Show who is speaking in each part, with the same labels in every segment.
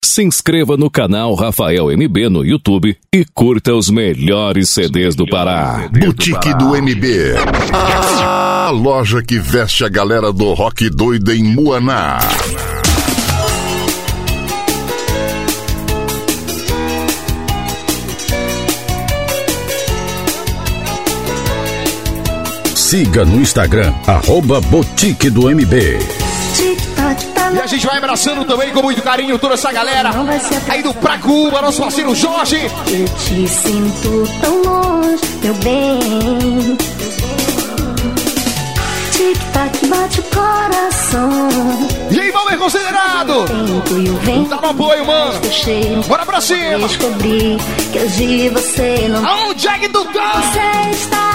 Speaker 1: Se inscreva no canal Rafael MB no YouTube e curta os melhores CDs do Pará.
Speaker 2: Boutique do MB. A loja que veste a galera do rock doido em Muaná.
Speaker 3: Siga no Instagram, @Boutique do MB.
Speaker 4: E a gente vai abraçando também com muito carinho toda essa galera aí do Pracuba, nosso parceiro Jorge.
Speaker 5: Eu te sinto tão longe, meu bem. Tic-tac bate o coração.
Speaker 4: E aí, Valmer Considerado, dá um apoio, mano. Bora pra cima.
Speaker 5: Descobri que hoje você não.
Speaker 4: Alô, Jack do Tom.
Speaker 5: Você está,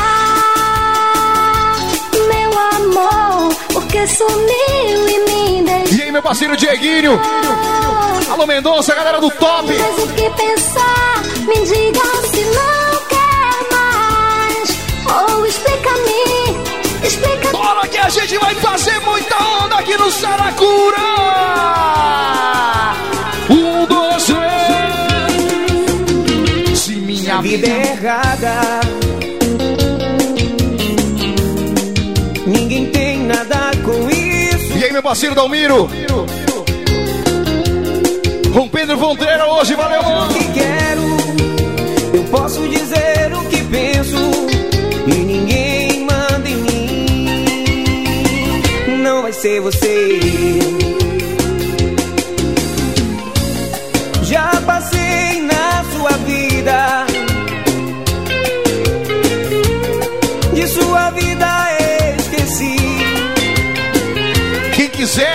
Speaker 5: meu amor, porque sumiu e me deixou.
Speaker 4: E aí, meu parceiro Dieguinho. Alô, Mendonça, galera do Top.
Speaker 5: Mas o que pensar, me diga se não quer mais. Ou explica-me, explica-me.
Speaker 4: Bora que a gente vai fazer muita onda aqui no Saracura. 1, 2, 3. Se minha vida é errada,
Speaker 6: ninguém tem nada com isso.
Speaker 4: E aí, meu parceiro Dalmiro. Com Pedro Vontreira hoje, valeu, mano.
Speaker 6: O que quero, eu posso dizer o que penso, e ninguém manda em mim. Não vai ser você. Já passei na sua vida, de sua vida esqueci.
Speaker 4: Quem quiser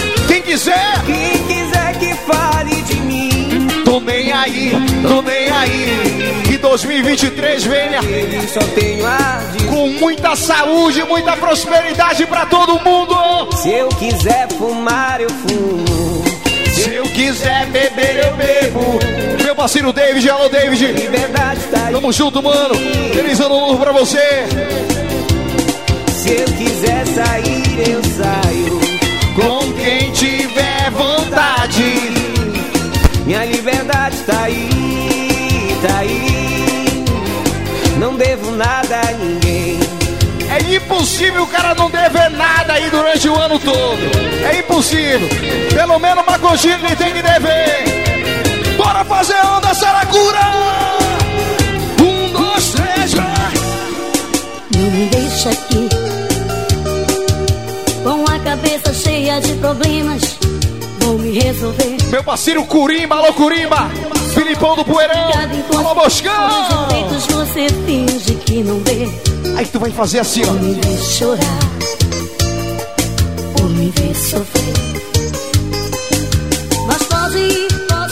Speaker 6: que fale de mim.
Speaker 4: Tô nem aí. Que 2023 venha
Speaker 6: Ele só tenho a dizer.
Speaker 4: com muita saúde, muita prosperidade pra todo mundo.
Speaker 6: Se eu quiser fumar, eu fumo.
Speaker 4: Se eu quiser beber, eu bebo. Meu parceiro David, alô David.
Speaker 6: Liberdade tá aí.
Speaker 4: Tamo junto, mano. Feliz ano novo pra você.
Speaker 6: Se eu quiser sair, eu saio.
Speaker 4: Com quem tiver vontade.
Speaker 6: Minha liberdade tá aí, tá aí. Não devo nada a ninguém.
Speaker 4: É impossível o cara não dever nada aí durante o ano todo. É impossível. Pelo menos uma coxinha ele tem que dever. Bora fazer onda, Saracura! 1, 2, 3, vai!
Speaker 5: Não me deixa aqui com a cabeça cheia de problemas. Vou me resolver.
Speaker 4: Meu parceiro Curimba, alô Curimba! Filipão do Poeirão, alô Boscão!
Speaker 5: Com os jeitos você finge que não vê.
Speaker 4: Aí tu vai fazer assim, ó.
Speaker 5: Por me ver chorar, por me ver sofrer. Mas pode ir.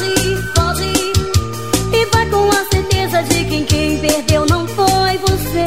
Speaker 5: E vai com a certeza de que quem perdeu não foi você.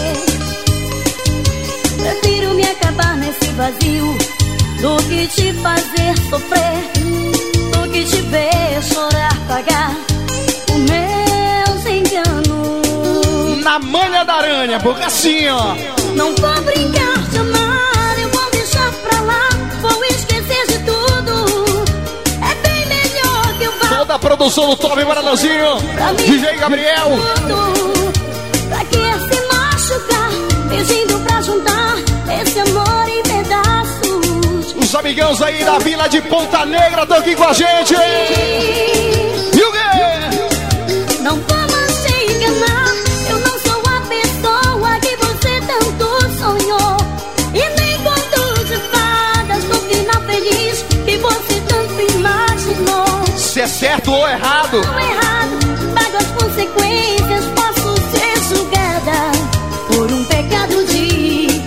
Speaker 5: Prefiro me acabar nesse vazio do que te fazer sofrer, do que te ver chorar, pagar os meus enganos.
Speaker 4: Na manha da aranha, porque assim, ó.
Speaker 5: Não vou brincar de amar, eu vou deixar pra lá, vou esquecer de tudo. É bem melhor que eu vá.
Speaker 4: Toda a produção do Top Maranãozinho, DJ Gabriel.
Speaker 5: Pra que se machucar, pedindo pra juntar esse amor em pedaços.
Speaker 4: Os amigãos aí da Vila de Ponta Negra estão aqui com a gente. E o quê?
Speaker 5: Não vamos te enganar, eu não sou a pessoa que você tanto sonhou. E nem conto de fadas do final feliz que você tanto imaginou.
Speaker 4: Se é certo ou errado?
Speaker 5: Não errado, pago as consequências, posso ser julgada por um pecado de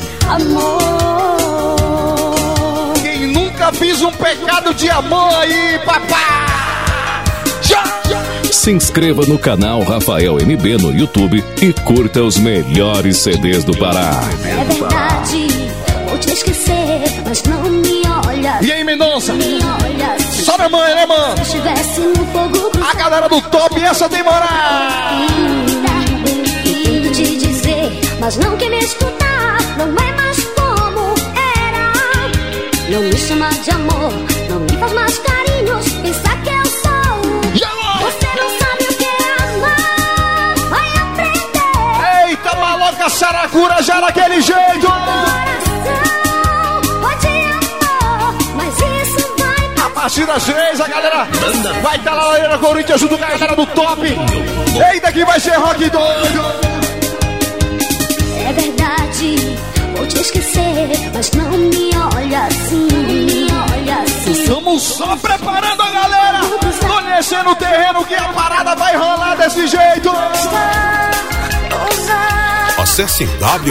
Speaker 5: amor.
Speaker 4: Quem nunca fez um pecado de amor aí, papá?
Speaker 1: Se inscreva no canal Rafael MB no YouTube e curta os melhores CDs do Pará.
Speaker 5: É verdade, vou te esquecer, mas não me olha.
Speaker 4: E aí, Mendonça?
Speaker 5: Me olha.
Speaker 4: Só na manhã, né, mano?
Speaker 5: Se estivesse no fogo cruzado.
Speaker 4: A galera do Top, essa tem moral.
Speaker 5: E tento te dizer, mas não quer me escutar. Não é mais como era. Não me chama de amor, não me faz mais carinhos. Pensa que eu sou
Speaker 4: Saracura já daquele jeito. A partir das 3, a galera vai estar lá na Arena Corinthians junto com a galera do top. Eita que vai ser rock doido.
Speaker 5: É verdade, vou te esquecer, mas não me olha assim,
Speaker 4: Estamos só preparando a galera, conhecendo o terreno que a parada vai rolar desse jeito.
Speaker 7: Acesse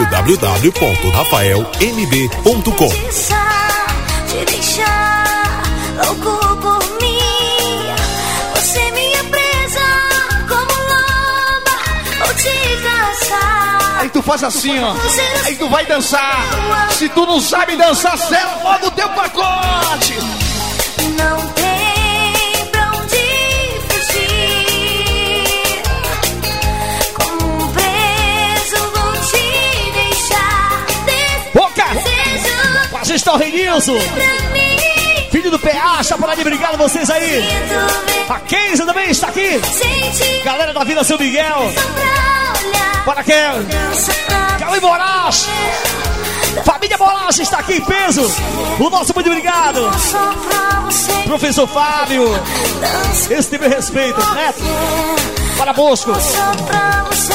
Speaker 7: www.rafaelmb.com.
Speaker 5: Te deixar louco por mim. Você minha presa como lama, vou te cansar.
Speaker 4: Aí tu faz assim, ó. Aí tu vai dançar. Se tu não sabe dançar, sela logo o teu pacote.
Speaker 5: Não tem pra onde fugir. Como um preso vou te deixar.
Speaker 4: Boca!
Speaker 5: Desejo
Speaker 4: Assista o Renilson,
Speaker 5: pra mim.
Speaker 4: filho do PA, Chaparade, obrigado vocês aí. A Kenza também está aqui.
Speaker 5: Sente
Speaker 4: Galera da Vila São Miguel.
Speaker 5: pra olhar.
Speaker 4: Para Kel.
Speaker 5: Dança pra
Speaker 4: Cauê Moraes. Família Moraes está aqui em peso. O nosso muito obrigado.
Speaker 5: só pra você.
Speaker 4: Professor Fábio.
Speaker 5: Dança
Speaker 4: Esse tem meu respeito. Neto. Para Bosco.
Speaker 5: só pra você.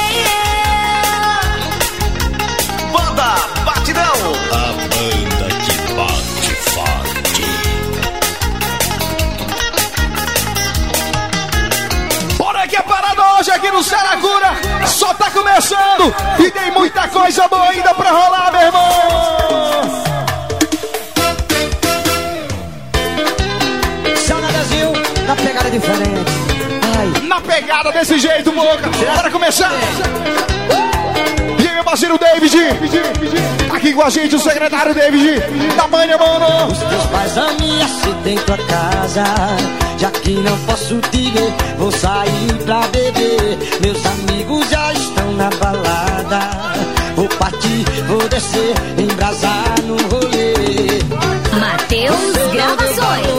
Speaker 7: Banda Batidão. A banda que bate forte.
Speaker 4: Bora que a parada hoje aqui no Saracura só tá começando. E tem muita coisa boa ainda pra rolar, meu irmão.
Speaker 6: Sauna Brasil, na pegada diferente. Ai,
Speaker 4: Na pegada desse jeito, Moca. Bora começar. E aí, meu parceiro David. Aqui com a gente o secretário David. Da manhã, mano.
Speaker 6: meus pais a me aceitem tua casa. Já que não posso te ver, vou sair pra beber. Meus amigos já estão na balada. Vou partir, vou descer, embrasar no rolê.
Speaker 5: Mateus Gravações.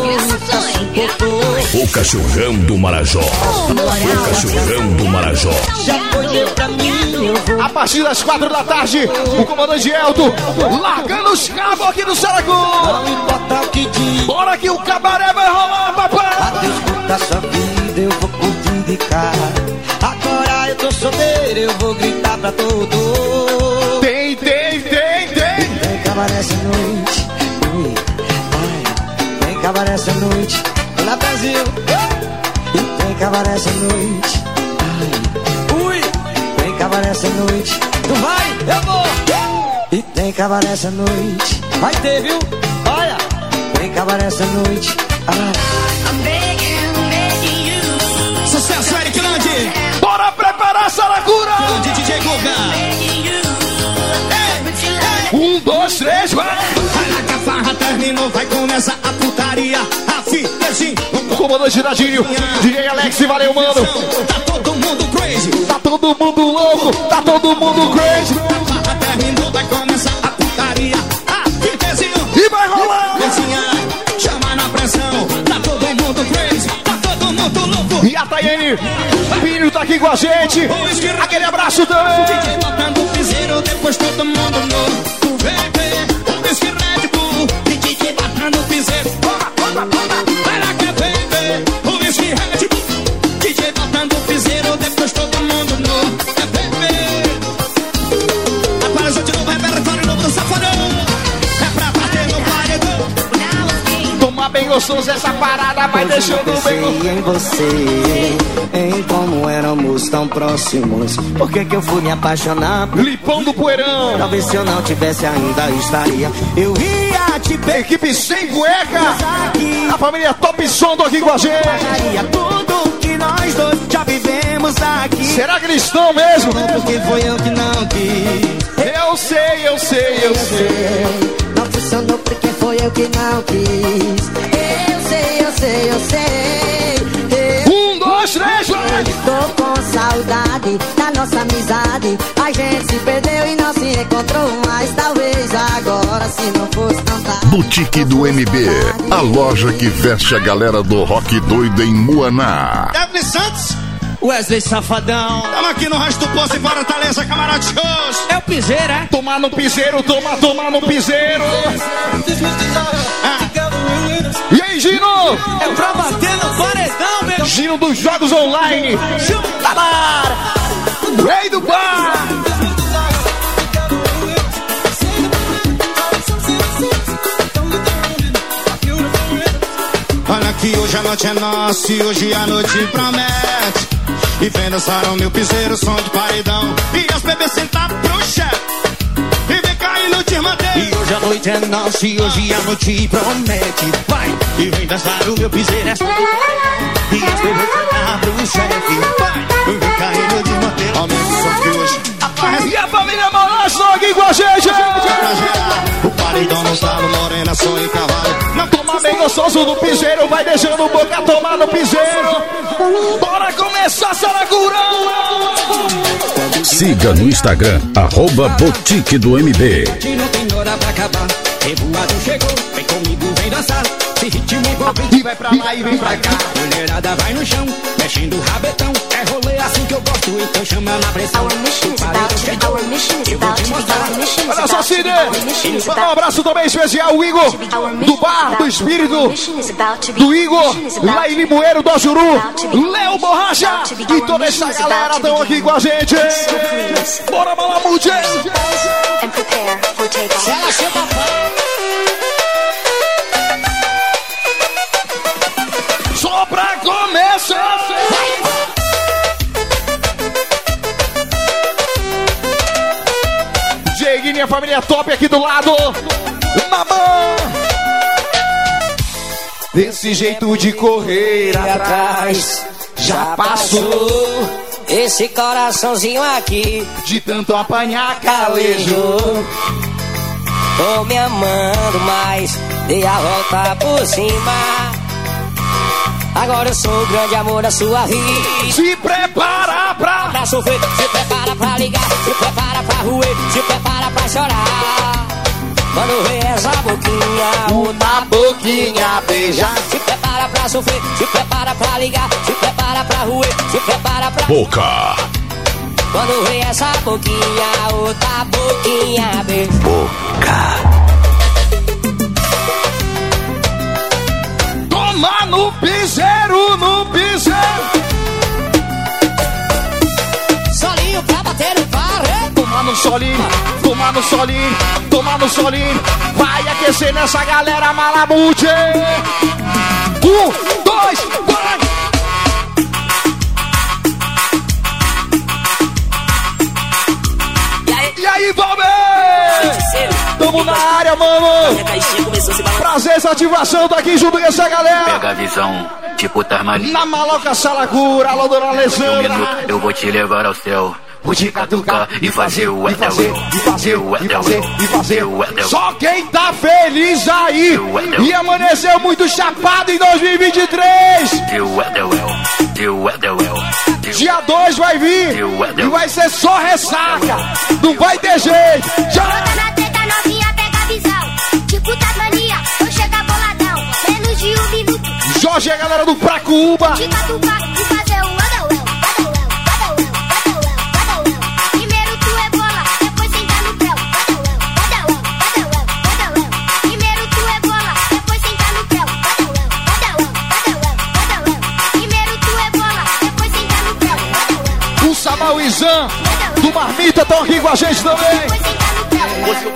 Speaker 3: O Cachorrão do Marajó. O Cachorrão do Marajó.
Speaker 6: Já foi deu pra mim, eu vou.
Speaker 4: A partir das 4 da tarde, o comandante Elton largando os cabos aqui no Saracura.
Speaker 6: Não importa o que diz.
Speaker 4: Bora que o cabaré vai rolar, papai.
Speaker 6: Adeus, curta sua vida, eu vou curtir de cá. Agora eu tô solteiro, eu vou gritar pra todo.
Speaker 4: Tem.
Speaker 6: Vem cabaré essa noite. Ui, ai, vem cabaré essa noite. Lá Brasil. E vem cabaré essa noite. Ai, ui, vem cabaré essa noite. Tu vai, eu vou. E tem cabaré essa noite. Vai ter, viu? Olha, vem cabaré essa noite. Ai.
Speaker 4: Sucesso, Eric Grande. Bora preparar a Saracura.
Speaker 6: DJ Guga.
Speaker 4: 1, 2, 3, vai.
Speaker 6: Olha que a farra terminou, vai começar a putaria. A fitezinho.
Speaker 4: O comandante Nadinho, DJ Alex, valeu, mano.
Speaker 6: Tá todo mundo crazy.
Speaker 4: Tá todo mundo louco, tá todo mundo crazy.
Speaker 6: A farra terminou, vai começar a putaria. A fitezinho.
Speaker 4: E vai rolar.
Speaker 6: Vizinha, chama na pressão. Tá todo mundo crazy. Tá todo mundo louco.
Speaker 4: E a Tayane Pinho tá aqui com a gente. Aquele abraço também.
Speaker 6: DJ botando o piseiro, depois todo mundo novo. Vem, o whisky Red Bull. DJ botando o piseiro. Vai lá que vem, o whisky Red Bull. DJ botando o piseiro, depois todo mundo novo. Apareceu de novo, é território novo do Safadão. É pra bater no paredão.
Speaker 4: Toma bem gostoso essa parada, vai deixando bem gostoso.
Speaker 6: Em você, em como éramos tão próximos. Por que eu fui me apaixonar?
Speaker 4: Lipão do Poeirão.
Speaker 6: Talvez se eu não tivesse ainda estaria. Eu ia te pegar.
Speaker 4: Equipe sem cueca. A família Top Som tô aqui com a gente.
Speaker 6: Pagaria tudo que nós dois já vivemos aqui.
Speaker 4: Será que eles estão mesmo?
Speaker 6: Porque foi eu que não quis.
Speaker 4: Eu sei.
Speaker 6: Não funcionou porque foi eu que não quis. Eu sei.
Speaker 4: 1, 2, 3, vai.
Speaker 6: Tô com saudade da nossa amizade. A gente se perdeu e não se encontrou mais. Talvez agora, se não fosse tão tarde.
Speaker 2: Boutique do MB, a loja que veste a galera do rock doido em Muaná.
Speaker 4: Davi Santos,
Speaker 6: Wesley Safadão.
Speaker 4: Tamo aqui no Rancho do Poço em Fortaleza, camarote shows.
Speaker 6: É o piseiro, é?
Speaker 4: Tomar no piseiro, tomar no piseiro. E aí, Gino?
Speaker 6: É pra bater no paredão, meu.
Speaker 4: Gino dos jogos online. Talar. Rei do bar. Olha que hoje a noite é nossa e hoje a noite promete. E vem dançar o meu piseiro, som de paredão. E as bebês sentar pro chefe. E vem cair no Tirmandê. E hoje a noite é nossa e hoje a noite promete. Vai! E vem dançar o meu piseiro. E as bebês sentar pro chefe. Vai! E vem cair no Tirmandê. Aumenta o som que hoje. E a família Moraes aqui com a gente. O paredão não tá no morena, só em cavalo. Não toma bem gostoso do piseiro. Vai deixando boca tomar no piseiro. Bora começar, Saragura!
Speaker 3: Siga no Instagram, @Boutique do MB.
Speaker 6: Não tem hora pra acabar. Revoado chegou, vem comigo, vem dançar. Se ritmo igual
Speaker 4: E vai pra lá e vem pra cá.
Speaker 6: Mulherada vai no chão, mexendo o rabetão. É rolê assim que eu gosto, então chama na pressão.
Speaker 4: Olha só, Cine! Um abraço também especial, o Igor, do Bar do Espírito, do Igor, lá em Limoeiro do Ajuru, Léo Borracha e toda essa galera estão aqui com a gente. Bora, Malamute! Só pra começar! Dieguinho e a família top aqui do lado. Mamãe! Desse jeito de correr atrás, já passou.
Speaker 8: Esse coraçãozinho aqui,
Speaker 4: De tanto apanhar calejou.
Speaker 8: tô me amando, mas dei a volta por cima. Agora eu sou o grande amor da sua vida.
Speaker 4: Se prepara pra
Speaker 8: Sofrer, se prepara pra ligar, se prepara pra roer, se prepara pra chorar. Quando vê essa boquinha,
Speaker 4: uma boquinha beijar.
Speaker 8: se prepara pra sofrer, se prepara pra ligar, se prepara pra roer, se prepara pra...
Speaker 3: Boca.
Speaker 8: Quando vê essa boquinha, outra boquinha beijar.
Speaker 4: Toma no piseiro, no piseiro.
Speaker 8: Solinho pra bater no barre.
Speaker 4: Toma no solinho, toma no solinho, toma no solinho. Vai aquecer nessa galera Malamute. 1, 2, vai! E aí, Valber? Tamo na área, mano. Prazer, essa ativação, tá aqui junto com essa galera.
Speaker 9: Pega a visão, tipo Tarmani.
Speaker 4: Na maloca Saragura, alô, dona Alessandra.
Speaker 9: Eu vou te levar ao céu. Vou te catucar e fazer o Edelwell.
Speaker 4: Só quem tá feliz aí e amanheceu muito chapado em 2023. Dia 2 vai vir e vai ser só ressaca. Não vai ter jeito.
Speaker 5: Bota na treta novinha, pega a visão. Tipo Tasmania, eu chego boladão. Menos de 1 minuto.
Speaker 4: Jorge, a galera do Pracuba.
Speaker 5: De catucar e fazer o Adawel. Primeiro tu é bola, depois senta no pé. Adawel. Primeiro tu é bola, depois senta no pé. Adawel. Primeiro tu é bola, depois senta no pé.
Speaker 4: O Samal e Zan do Marmita estão aqui com a gente também.
Speaker 5: Depois senta no pé.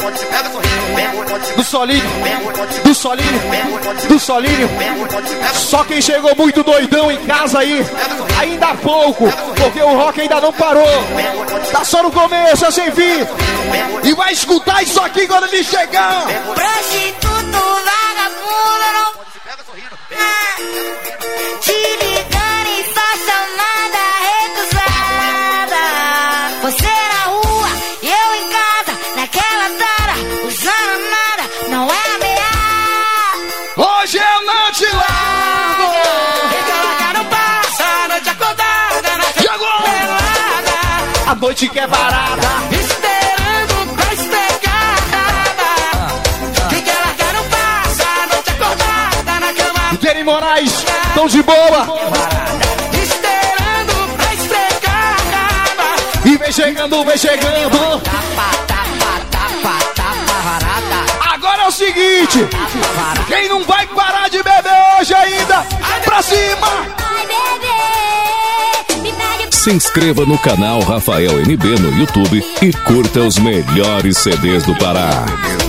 Speaker 4: Do Solinho. Só quem chegou muito doidão em casa aí, ainda há pouco, porque o rock ainda não parou. Tá só no começo, é sem fim. E vai escutar isso aqui quando ele chegar.
Speaker 5: Prostituto, vagabundo, não... Te ligando e faz chamada recusada. Você na rua e eu em casa, naquela tara, usando nada, não é ameaça.
Speaker 4: Hoje eu não te largo.
Speaker 6: Recalca não passa, a noite acordada na
Speaker 4: Chegou.
Speaker 6: pelada.
Speaker 4: A noite que é barata.
Speaker 6: Esperando pra espegada. Quem quer largar não passa, a noite acordada na cama.
Speaker 4: Jenny Moraes, tão de boa.
Speaker 6: Esperando pra
Speaker 4: Vem chegando, vem chegando. Agora é o seguinte, quem não vai parar de beber hoje ainda, pra cima!
Speaker 1: Se inscreva no canal Rafael MB no YouTube e curta os melhores CDs do Pará.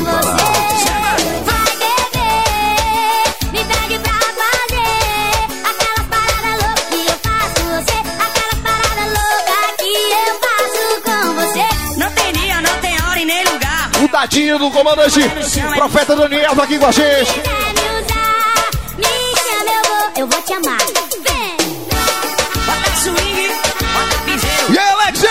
Speaker 4: O tadinho do comandante Profeta Daniel tá aqui com a gente.
Speaker 5: Me chama, eu vou te amar. Vem.
Speaker 8: Bota swing, bota piseiro.
Speaker 4: E aí, Alexê?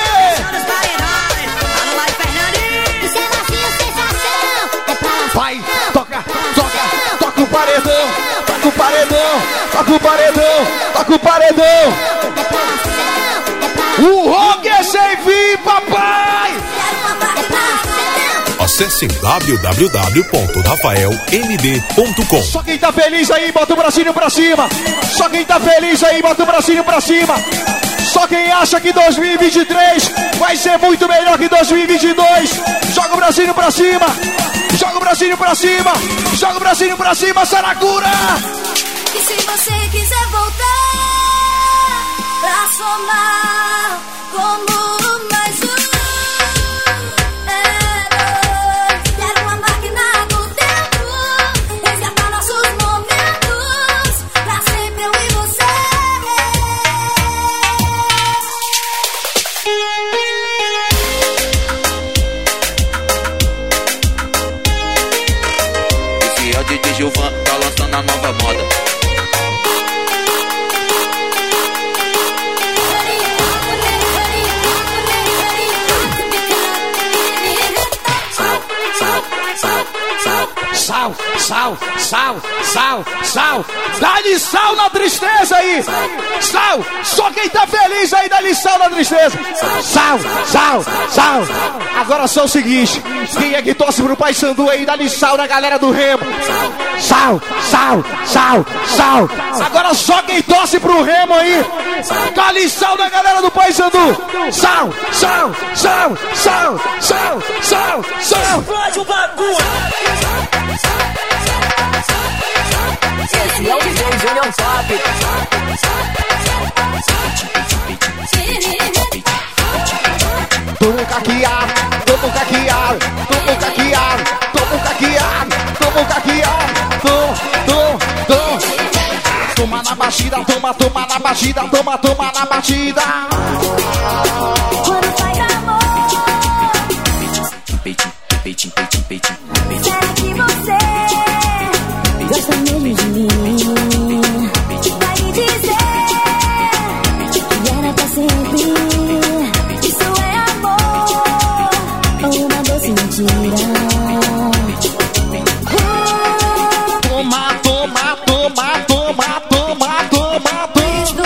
Speaker 5: Isso é macio, sensação. É pra
Speaker 4: Vai, toca, toca, toca o paredão. Toca o paredão, toca o paredão, toca o paredão. O rock é sem fim, papai.
Speaker 7: Acesse www.rafaelmb.com.
Speaker 4: Só quem tá feliz aí, bota o bracinho pra cima. Só quem tá feliz aí, bota o bracinho pra cima. Só quem acha que 2023 vai ser muito melhor que 2022, joga o bracinho pra cima. Joga o bracinho pra cima. Joga o bracinho pra cima, Saracura.
Speaker 5: E se você quiser voltar pra somar como mais um. Quero uma máquina do tempo, resgatar nossos momentos, pra sempre eu e você.
Speaker 9: Esse é o DJ Gilvan, tá lançando a nova moda.
Speaker 4: Sal, sal, sal, sal, sal. Dá-lhe sal na tristeza aí. Sal, só quem tá feliz aí, dá-lhe sal na tristeza. Sal, sal, sal. Agora só o seguinte, quem é que torce pro Paysandu aí, dá-lhe sal na galera do Remo. Sal, sal, sal, sal. Agora só quem torce pro Remo aí, dá-lhe sal na galera do Paysandu. Sal, sal, sal, sal, sal, sal, sal.
Speaker 8: Faz o bagulho. Esse é o DJ Júnior Top.
Speaker 4: Tomo caqueado, tomo caqueado, tomo caqueado, tomo caqueado, tomo caqueado, tomo. Toma na batida, toma, toma na batida, toma, toma na batida.
Speaker 5: Quando faz amor, será que você gosta mesmo de mim? Vai me dizer que era pra sempre. Isso é amor ou uma doce mentira?
Speaker 4: Toma, toma, toma, toma, toma, toma, toma.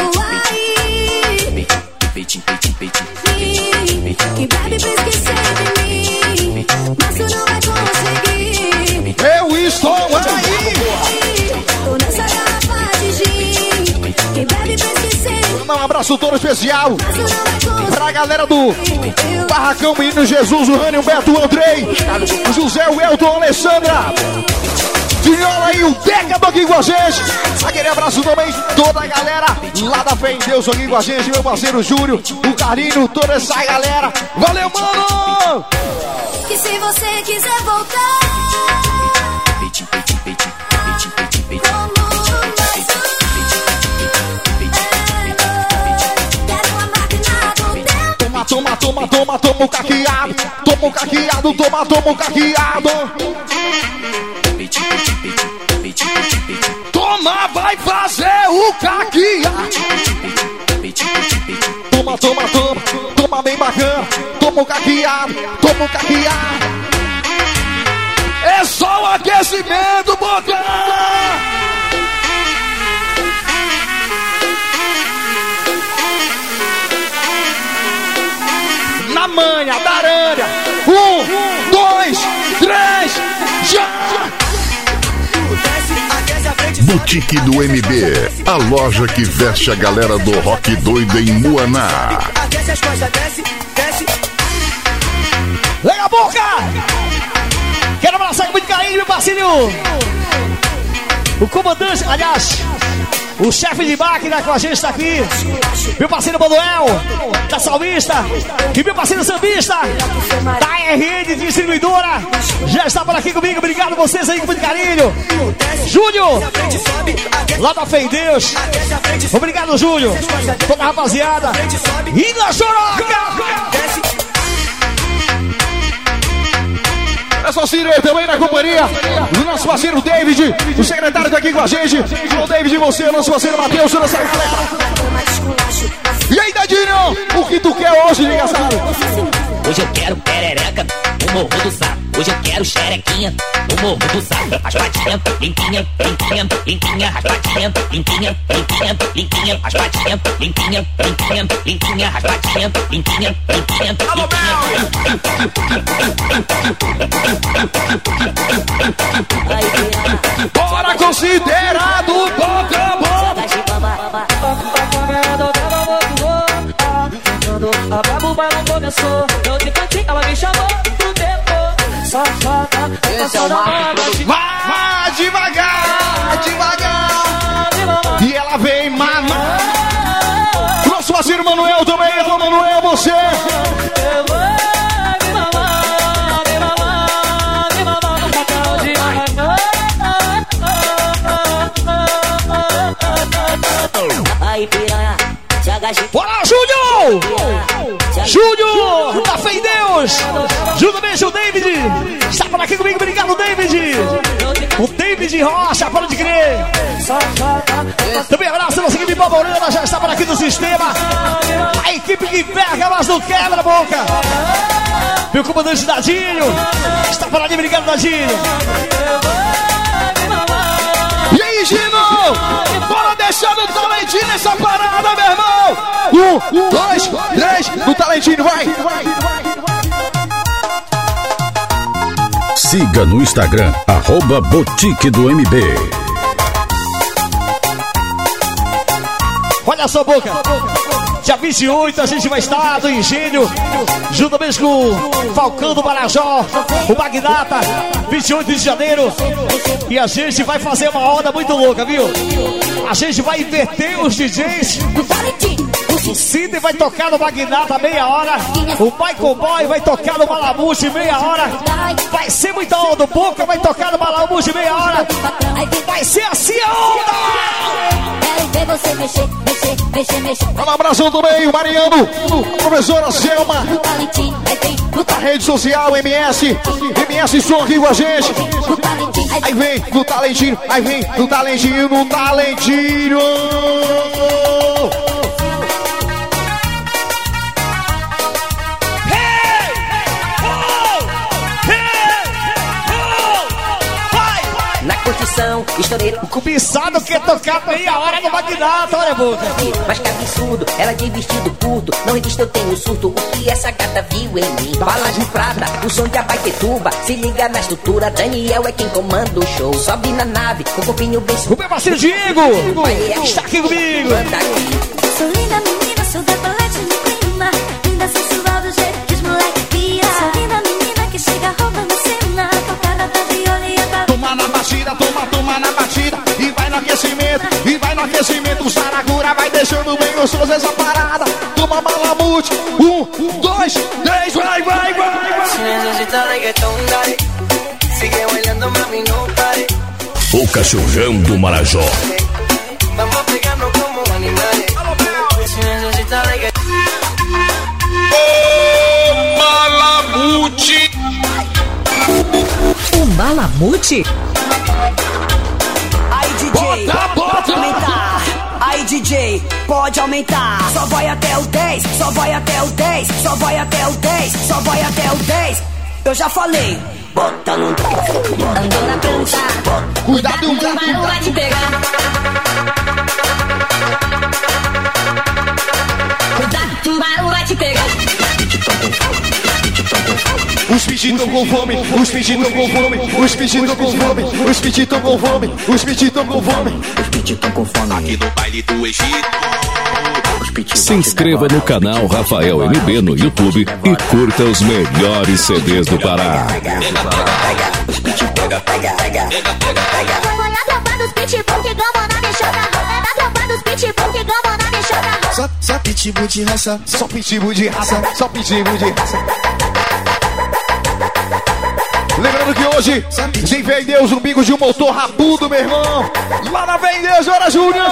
Speaker 5: Que bebe pra esquecer de mim, mas tu não vai conseguir.
Speaker 4: Eu estou aí.
Speaker 5: Tô nessa garrafa de gin. Que bebe pra esquecer.
Speaker 4: Um abraço todo especial
Speaker 5: Mas tu não vai conseguir.
Speaker 4: pra galera do Barracão Menino Jesus, o Rânio, o Beto, o Andrei, o José, o Elton, a Alessandra. Viola aí, o Décado aqui com a gente. Aquele abraço também, toda a galera lá da Fé em Deus aqui com a gente. Meu parceiro Júlio, o Carinho, toda essa galera. Valeu, mano!
Speaker 5: Que se você quiser voltar, como mais um. Quero uma máquina do tempo.
Speaker 4: Toma, toma, toma, toma, toma o caqueado. Toma o caqueado, toma, toma o caqueado. Toma, vai fazer o caqueado. Toma, toma, toma, toma bem bacana. Toma o caqueado, toma o caqueado. É só o aquecimento, botão. Na manha, da aranha. 1, 2, 3, já!
Speaker 2: Boutique do MB, a loja que veste a galera do rock doido em Muaná.
Speaker 4: Lega a boca! Quero abraçar com muito carinho, meu parceiro! O comandante, aliás, o chefe de máquina com a gente está aqui. Meu parceiro Manuel, da Salmista. E meu parceiro Sambista, da RN Distribuidora. Já está por aqui comigo. Obrigado a vocês aí com muito carinho. Júnior, lá da Fé em Deus. Obrigado, Júnior. Toda a rapaziada. E na Choroca! É só Ciro também na companhia do nosso parceiro David, o secretário tá aqui com a gente. O David e você, o nosso parceiro Matheus, nossa galera. E aí, Dadinho, o que tu quer hoje, engraçado?
Speaker 10: Hoje eu quero perereca no morro do sapo. Hoje eu quero xerequinha no morro do sapo. As patinhas limpinha, limpinha, limpinha. As patinhas limpinha, limpinha, limpinha. As patinhas limpinha, limpinha, limpinha. As patinhas limpinha, limpinha, limpinha.
Speaker 4: Bora considerado boca a boca.
Speaker 11: A brabo bailão começou. Eu de cantinho, ela me chamou pro tempo. Só falta.
Speaker 4: Esse é o Marco. Vai devagar, devagar. E ela vem mamar. Nosso parceiro Manuel também. Alô, Manuel, você.
Speaker 10: Aí, piranha.
Speaker 4: Bora, Júnior! Júnior, da Fé em Deus! Júnior, beijo, David! Está por aqui comigo, obrigado, David! O David Rocha, para de crer! Também abraço, nossa equipe Baborana, já está por aqui no sistema! A equipe que pega, mas não quebra a boca! Meu comandante Dadinho! Está por ali, obrigado, Dadinho! E aí, Gino? Bora deixar no talentinho essa parada, meu irmão! 1, 2, 3, no talentinho, vai!
Speaker 3: Siga no Instagram, @Boutique do MB.
Speaker 4: Olha só, boca! Dia 28 a gente vai estar do Engenho, juntamente com o Falcão do Marajó, o Magnata, 28 de janeiro. E a gente vai fazer uma onda muito louca, viu? A gente vai inverter os DJs. O Sidney vai tocar no Magnata meia hora. O Michael Boy vai tocar no Malamute meia hora. Vai ser muita onda. O Boca vai tocar no Malamute meia hora. Vai ser assim a onda!
Speaker 5: Você mexer, mexer, mexer, mexer.
Speaker 4: Um abraço também, o Mariano, a professora Selma, a rede social MS Som aqui com a gente. Aí vem no talentinho, aí vem no talentinho, no talentinho.
Speaker 10: Estourei.
Speaker 4: O cobiçado quer tocar meia hora no Magnata, olha a boca.
Speaker 10: Mas que absurdo, ela de vestido curto. Não resiste, eu tenho surto. O que essa gata viu em mim? Bala de prata, o som de Abaetetuba. Se liga na estrutura, Daniel é quem comanda o show. Sobe na nave, com o corpinho bem.
Speaker 4: O meu parceiro Diego está aqui comigo.
Speaker 5: Sou linda menina, sou decolete no clima. Linda, sensual do jeito que os moleque pia. Sou linda menina que chega roupa na cena. Tocada da viola e a
Speaker 4: toma na batida, toma na batida. E vai no aquecimento, o Saragura vai deixando bem gostoso essa parada. Toma Malamute, 1, 2, 3, vai.
Speaker 1: O cachorrão do Marajó.
Speaker 4: O Malamute.
Speaker 12: O Malamute?
Speaker 13: Aí, DJ, pode aumentar. Aí, DJ, pode aumentar. Só vai até o 10, só vai até o 10, só vai até o 10, só vai até o 10. Eu já falei. Bota no andou na prancha.
Speaker 4: Cuidado,
Speaker 13: o tubarão vai te pegar. Cuidado, o tubarão vai te pegar.
Speaker 4: Os pititos tão com fome, os pititos tão com fome, os pititos tão com fome, os pititos tão com fome, os pititos tão com fome,
Speaker 6: os pititos tão com fome.
Speaker 7: Aqui no baile do Egito.
Speaker 1: Se inscreva no canal Rafael MB no YouTube e curta os melhores CDs do Pará.
Speaker 6: Só pitbull de raça,
Speaker 4: só pitbull de raça, só pitbull de raça. Lembrando que hoje tem Vem Deus, um bico de um motor rabudo, meu irmão. Lá na Vem Deus, Bora Júnior.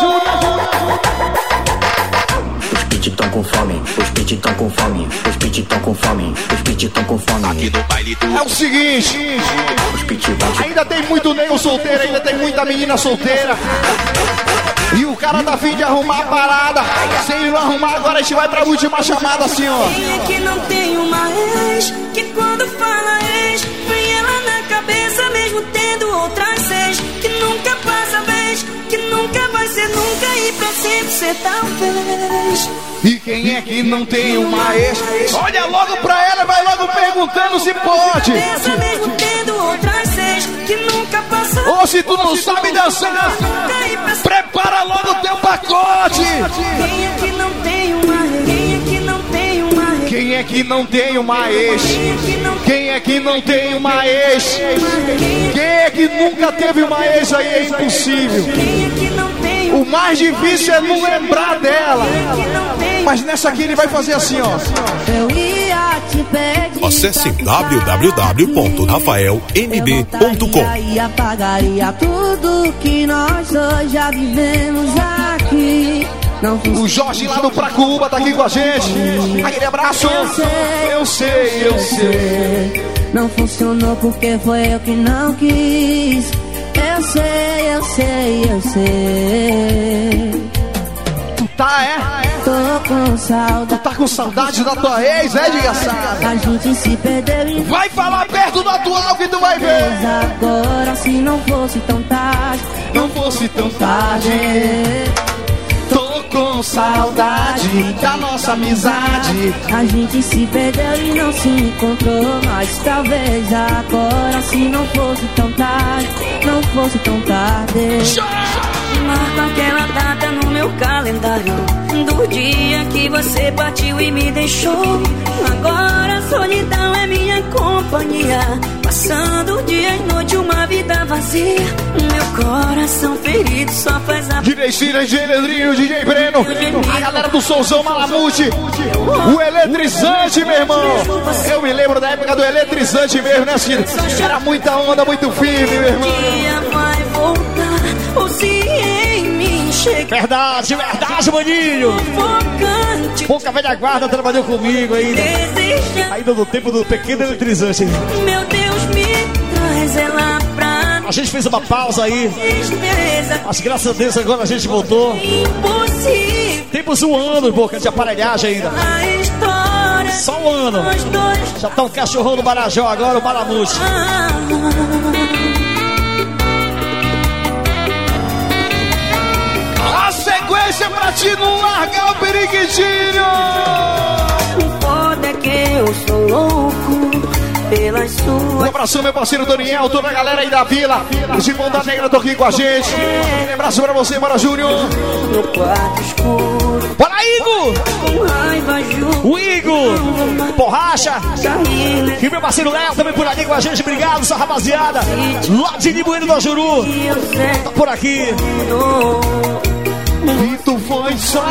Speaker 6: Os pit tão com fome, os pit tão com fome, os pit tão com fome, os pit tão com fome.
Speaker 7: Aqui no baile do...
Speaker 4: É o seguinte, ainda tem muito nego solteiro, ainda tem muita menina solteira. E o cara tá afim de arrumar a parada. Se ele não arrumar, agora a gente vai pra última chamada assim, ó.
Speaker 12: Quem é que não tem uma ex, que quando fala ex, vem ela na cabeça mesmo tendo outras seis, que nunca passa vez, que nunca vai ser nunca e pra sempre ser talvez.
Speaker 4: E quem é que não tem uma ex? Olha logo pra ela, vai logo perguntando se pode.
Speaker 12: Cabeça mesmo tendo outras seis, que nunca passa.
Speaker 4: Ou se tu não sabe dançar, prepara logo o teu pacote.
Speaker 12: Quem é que não tem uma ex? Quem é que não tem uma ex?
Speaker 4: Quem é que não tem uma ex? Quem é que não tem uma ex? Quem é que nunca teve uma ex aí? É impossível.
Speaker 12: Quem é que não tem uma ex?
Speaker 4: O mais difícil é não lembrar dela. Mas nessa aqui ele vai fazer assim, ó.
Speaker 12: Eu ia te pedir.
Speaker 7: Acesse www.rafaelmb.com
Speaker 12: E apagaria tudo que nós dois já vivemos aqui.
Speaker 4: O Jorge lá do Pracuba tá aqui com a gente. Aquele abraço. Eu sei.
Speaker 12: Não funcionou porque foi eu que não quis. Eu sei.
Speaker 4: Tu tá, é?
Speaker 12: Tô com saudade.
Speaker 4: Tu tá com saudade da tua ex, é, desgraçado?
Speaker 12: A gente se perdeu e...
Speaker 4: Vai falar perto do atual que tu vai ver.
Speaker 12: Mas agora se não fosse tão tarde.
Speaker 4: Não fosse tão tarde. Tô com saudade da nossa amizade.
Speaker 12: A gente se perdeu e não se encontrou. Mas talvez agora se não fosse tão tarde. Não fosse tão tarde. Marco aquela data no meu calendário do dia que você partiu e me deixou. Agora a solidão é minha companhia, passando dia e noite uma vida vazia. Meu coração ferido só faz a...
Speaker 4: DJ Cira, DJ Leandrinho, DJ Breno, a galera do Souzão Malamute, o Eletrizante, meu irmão. Eu me lembro da época do Eletrizante mesmo, né, Cira? Era muita onda, muito firme, meu irmão.
Speaker 12: Vai voltar, ou se em mim chega...
Speaker 4: Verdade, maninho. Pouca velha guarda trabalhou comigo ainda. Ainda no tempo do pequeno Eletrizante.
Speaker 12: Meu Deus, me traz ela pra...
Speaker 4: A gente fez uma pausa aí, mas graças a Deus agora a gente voltou.
Speaker 12: Impossível.
Speaker 4: Temos um ano, boca de aparelhagem ainda. Só um ano. Já tá um cachorrão no Marajó agora, o Malamute. A sequência pra ti não largar o periquitinho.
Speaker 12: O foda é que eu sou louco pelas suas...
Speaker 4: Um abraço, meu parceiro Daniel, toda a galera aí da vila. Os irmãos da Negra estão aqui com a gente. Um abraço pra você, Bora Júnior.
Speaker 12: No quarto escuro.
Speaker 4: Bora, Igor!
Speaker 12: Com raiva,
Speaker 4: o Igor! Borracha! E meu parceiro Léo também por aqui com a gente. Obrigado, essa rapaziada. Lá de Libuíno do Juru. Tá por aqui. E tu foi só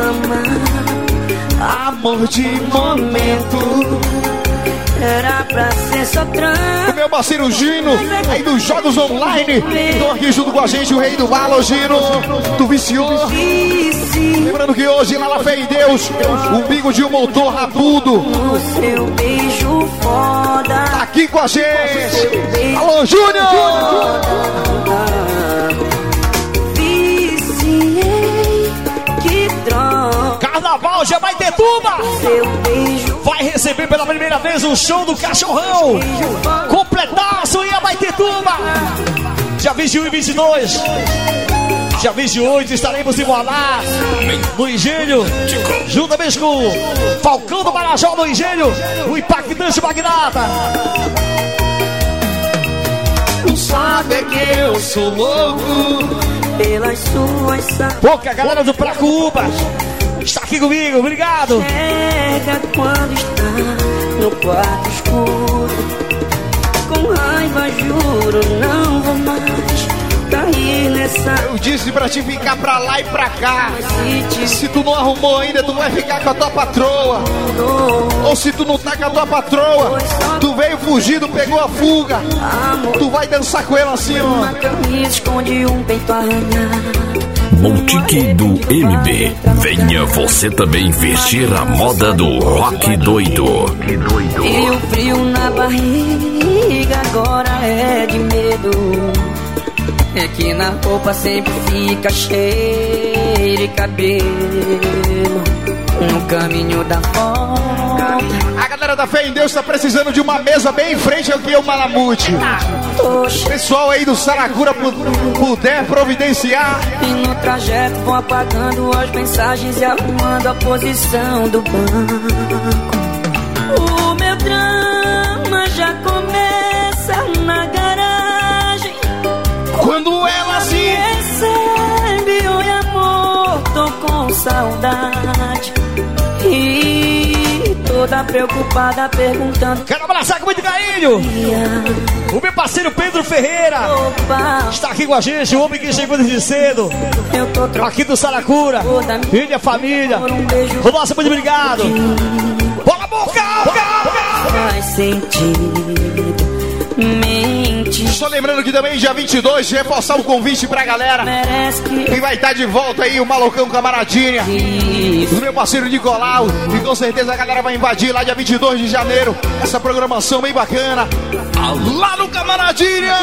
Speaker 4: amor de momento.
Speaker 12: Era pra ser só
Speaker 4: o meu parceiro Gino, aí dos jogos online. Estão aqui junto com a gente, o rei do balo, Gino. Tu viciou. Lembrando que hoje lá na Fé em Deus, o bico de um motor rabudo.
Speaker 12: O seu beijo foda.
Speaker 4: Tá aqui com a gente. Alô, Júnior!
Speaker 12: Viciei, que droga.
Speaker 4: Carnaval já vai ter tuba.
Speaker 12: Seu beijo
Speaker 4: vai receber pela primeira vez o show do Cachorrão. Completaço em Abaetetuba. Dia 21 e 22. Dia 28 estaremos em Manaus, no Engenho, juntamente com o Falcão do Marajó no Engenho, o impactante magnata.
Speaker 14: Não sabe que eu sou louco
Speaker 12: pelas suas
Speaker 4: Pouca galera do Pracuba está aqui comigo, obrigado.
Speaker 12: Chega quando está no quarto escuro, com raiva juro não vou mais cair nessa.
Speaker 4: Eu disse pra te ficar pra lá e pra cá. Se tu não arrumou ainda, tu vai ficar com a tua patroa. Ou se tu não tá com a tua patroa, tu veio fugido, pegou a fuga, tu vai dançar com ela assim, ó.
Speaker 12: Esconde um peito arranhado.
Speaker 1: Boutique do MB. Venha você também vestir a moda do rock doido.
Speaker 12: E o frio na barriga agora é de medo. É que na roupa sempre fica cheiro e cabelo. No caminho da volta.
Speaker 4: A galera da Fé em Deus tá precisando de uma mesa bem em frente ao que é o Malamute. Pessoal aí do Saracura puder providenciar.
Speaker 12: E no trajeto vão apagando as mensagens e arrumando a posição do banco. O meu drama já começa na garagem.
Speaker 4: Quando ela se
Speaker 12: recebe, oi amor, tô com saudade. E toda preocupada perguntando.
Speaker 4: Quero abraçar com muito carinho o meu parceiro Pedro Ferreira. Está aqui com a gente, o homem que chegou desde cedo. Aqui do Saracura. Ele e a família. Nossa, muito obrigado. Bola boca!
Speaker 12: Faz sentido.
Speaker 4: Só lembrando que também dia 22 reforçar o convite pra galera. E vai estar de volta aí o Malucão Camaradinha, o meu parceiro Nicolau. E com certeza a galera vai invadir lá dia 22 de janeiro essa programação bem bacana lá no Camaradinha.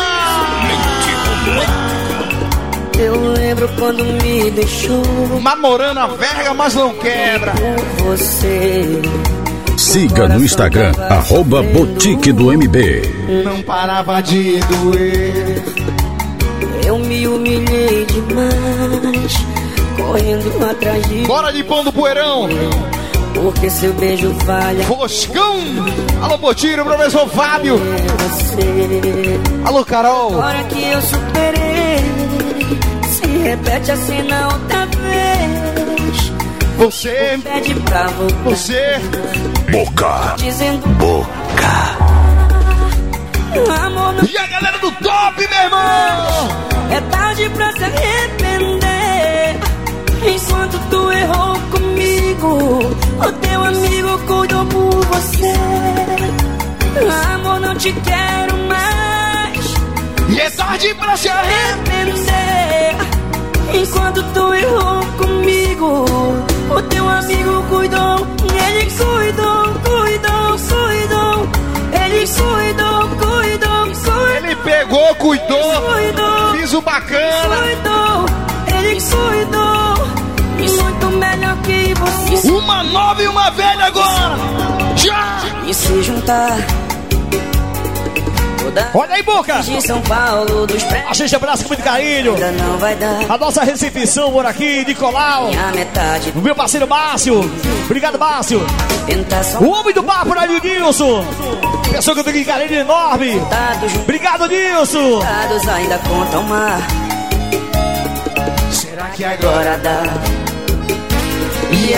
Speaker 12: Eu lembro quando me deixou
Speaker 4: namorando a verga, mas não quebra.
Speaker 12: Você.
Speaker 3: Siga no Instagram, @Boutique do MB.
Speaker 4: Não parava de doer.
Speaker 12: Eu me humilhei demais, correndo atrás de.
Speaker 4: Bora de pão do poeirão.
Speaker 12: Porque seu beijo falha.
Speaker 4: Foscão. Alô, Botinho, professor Fábio. Alô, Carol.
Speaker 12: Agora que eu superei, se repete a cena outra vez.
Speaker 4: Você
Speaker 12: pede pra voltar.
Speaker 4: Você
Speaker 1: Boca
Speaker 12: dizendo
Speaker 1: Boca.
Speaker 12: Amor, não...
Speaker 4: E a galera do top, meu irmão.
Speaker 12: É tarde pra se arrepender. Enquanto tu errou comigo, o teu amigo cuidou por você. Amor, não te quero mais.
Speaker 4: E é tarde pra se
Speaker 12: arrepender. Enquanto tu errou comigo, o teu amigo cuidou. Ele cuidou. Ele cuidou.
Speaker 4: Ele pegou, cuidou. Fiz o bacana.
Speaker 12: Ele cuidou. E muito melhor que você.
Speaker 4: Uma nova e uma velha agora. Já!
Speaker 12: E se juntar.
Speaker 4: Olha aí, Boca!
Speaker 12: De São Paulo, dos
Speaker 4: a gente abraça com muito carinho.
Speaker 12: Ainda não vai dar.
Speaker 4: A nossa recepção por aqui, Nicolau.
Speaker 12: A metade.
Speaker 4: O meu parceiro Márcio. Obrigado, Márcio. O homem do bar por ali, Nilson. Pessoa que eu tenho um carinho enorme. Obrigado, Nilson.
Speaker 12: Ainda contam mar.
Speaker 4: Será que agora dá?
Speaker 12: E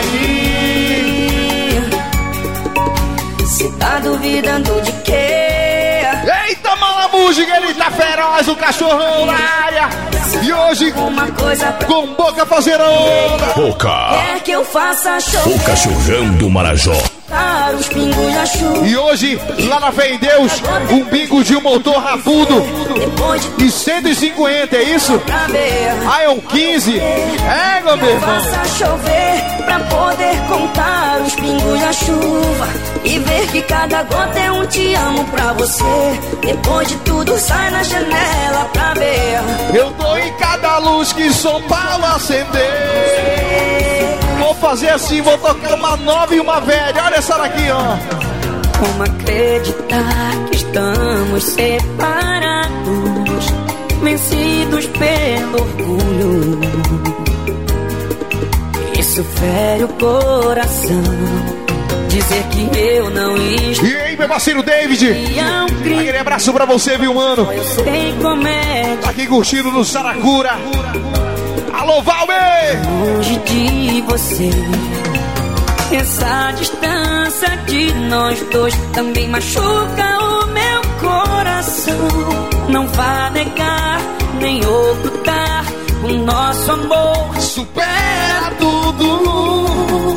Speaker 12: aí? Cê tá duvidando de quê?
Speaker 4: Eita, Malamúsica, ele tá feroz, o cachorrão na área. E hoje,
Speaker 12: uma coisa
Speaker 4: com Boca fazendo onda.
Speaker 1: Boca.
Speaker 12: Quer que eu faça show?
Speaker 1: O cachorrão do Marajó.
Speaker 12: Os pingos na chuva.
Speaker 4: E hoje, lá na Fé em Deus, um bingo de um motor rabudo de 150, é isso? Ah, é um 15. É, meu irmão.
Speaker 12: Faça chover pra poder contar os pingos na chuva e ver que cada gota é um te amo pra você. Depois de tudo, sai na janela pra ver.
Speaker 4: Eu tô em cada luz que São Paulo acender. Vou fazer assim, vou tocar uma nova e uma velha. Olha essa daqui, ó.
Speaker 12: Como acreditar que estamos separados? vencidos pelo orgulho. Isso fere o coração. Dizer que eu não estou.
Speaker 4: E aí, meu parceiro David? Aquele abraço pra você, viu, mano?
Speaker 12: Sem comédia.
Speaker 4: Tá aqui curtindo no Saracura. Alô, Valber!
Speaker 12: Longe de você. Essa distância de nós dois também machuca o meu coração. Não vá negar, nem ocultar o nosso amor.
Speaker 4: Supera tudo.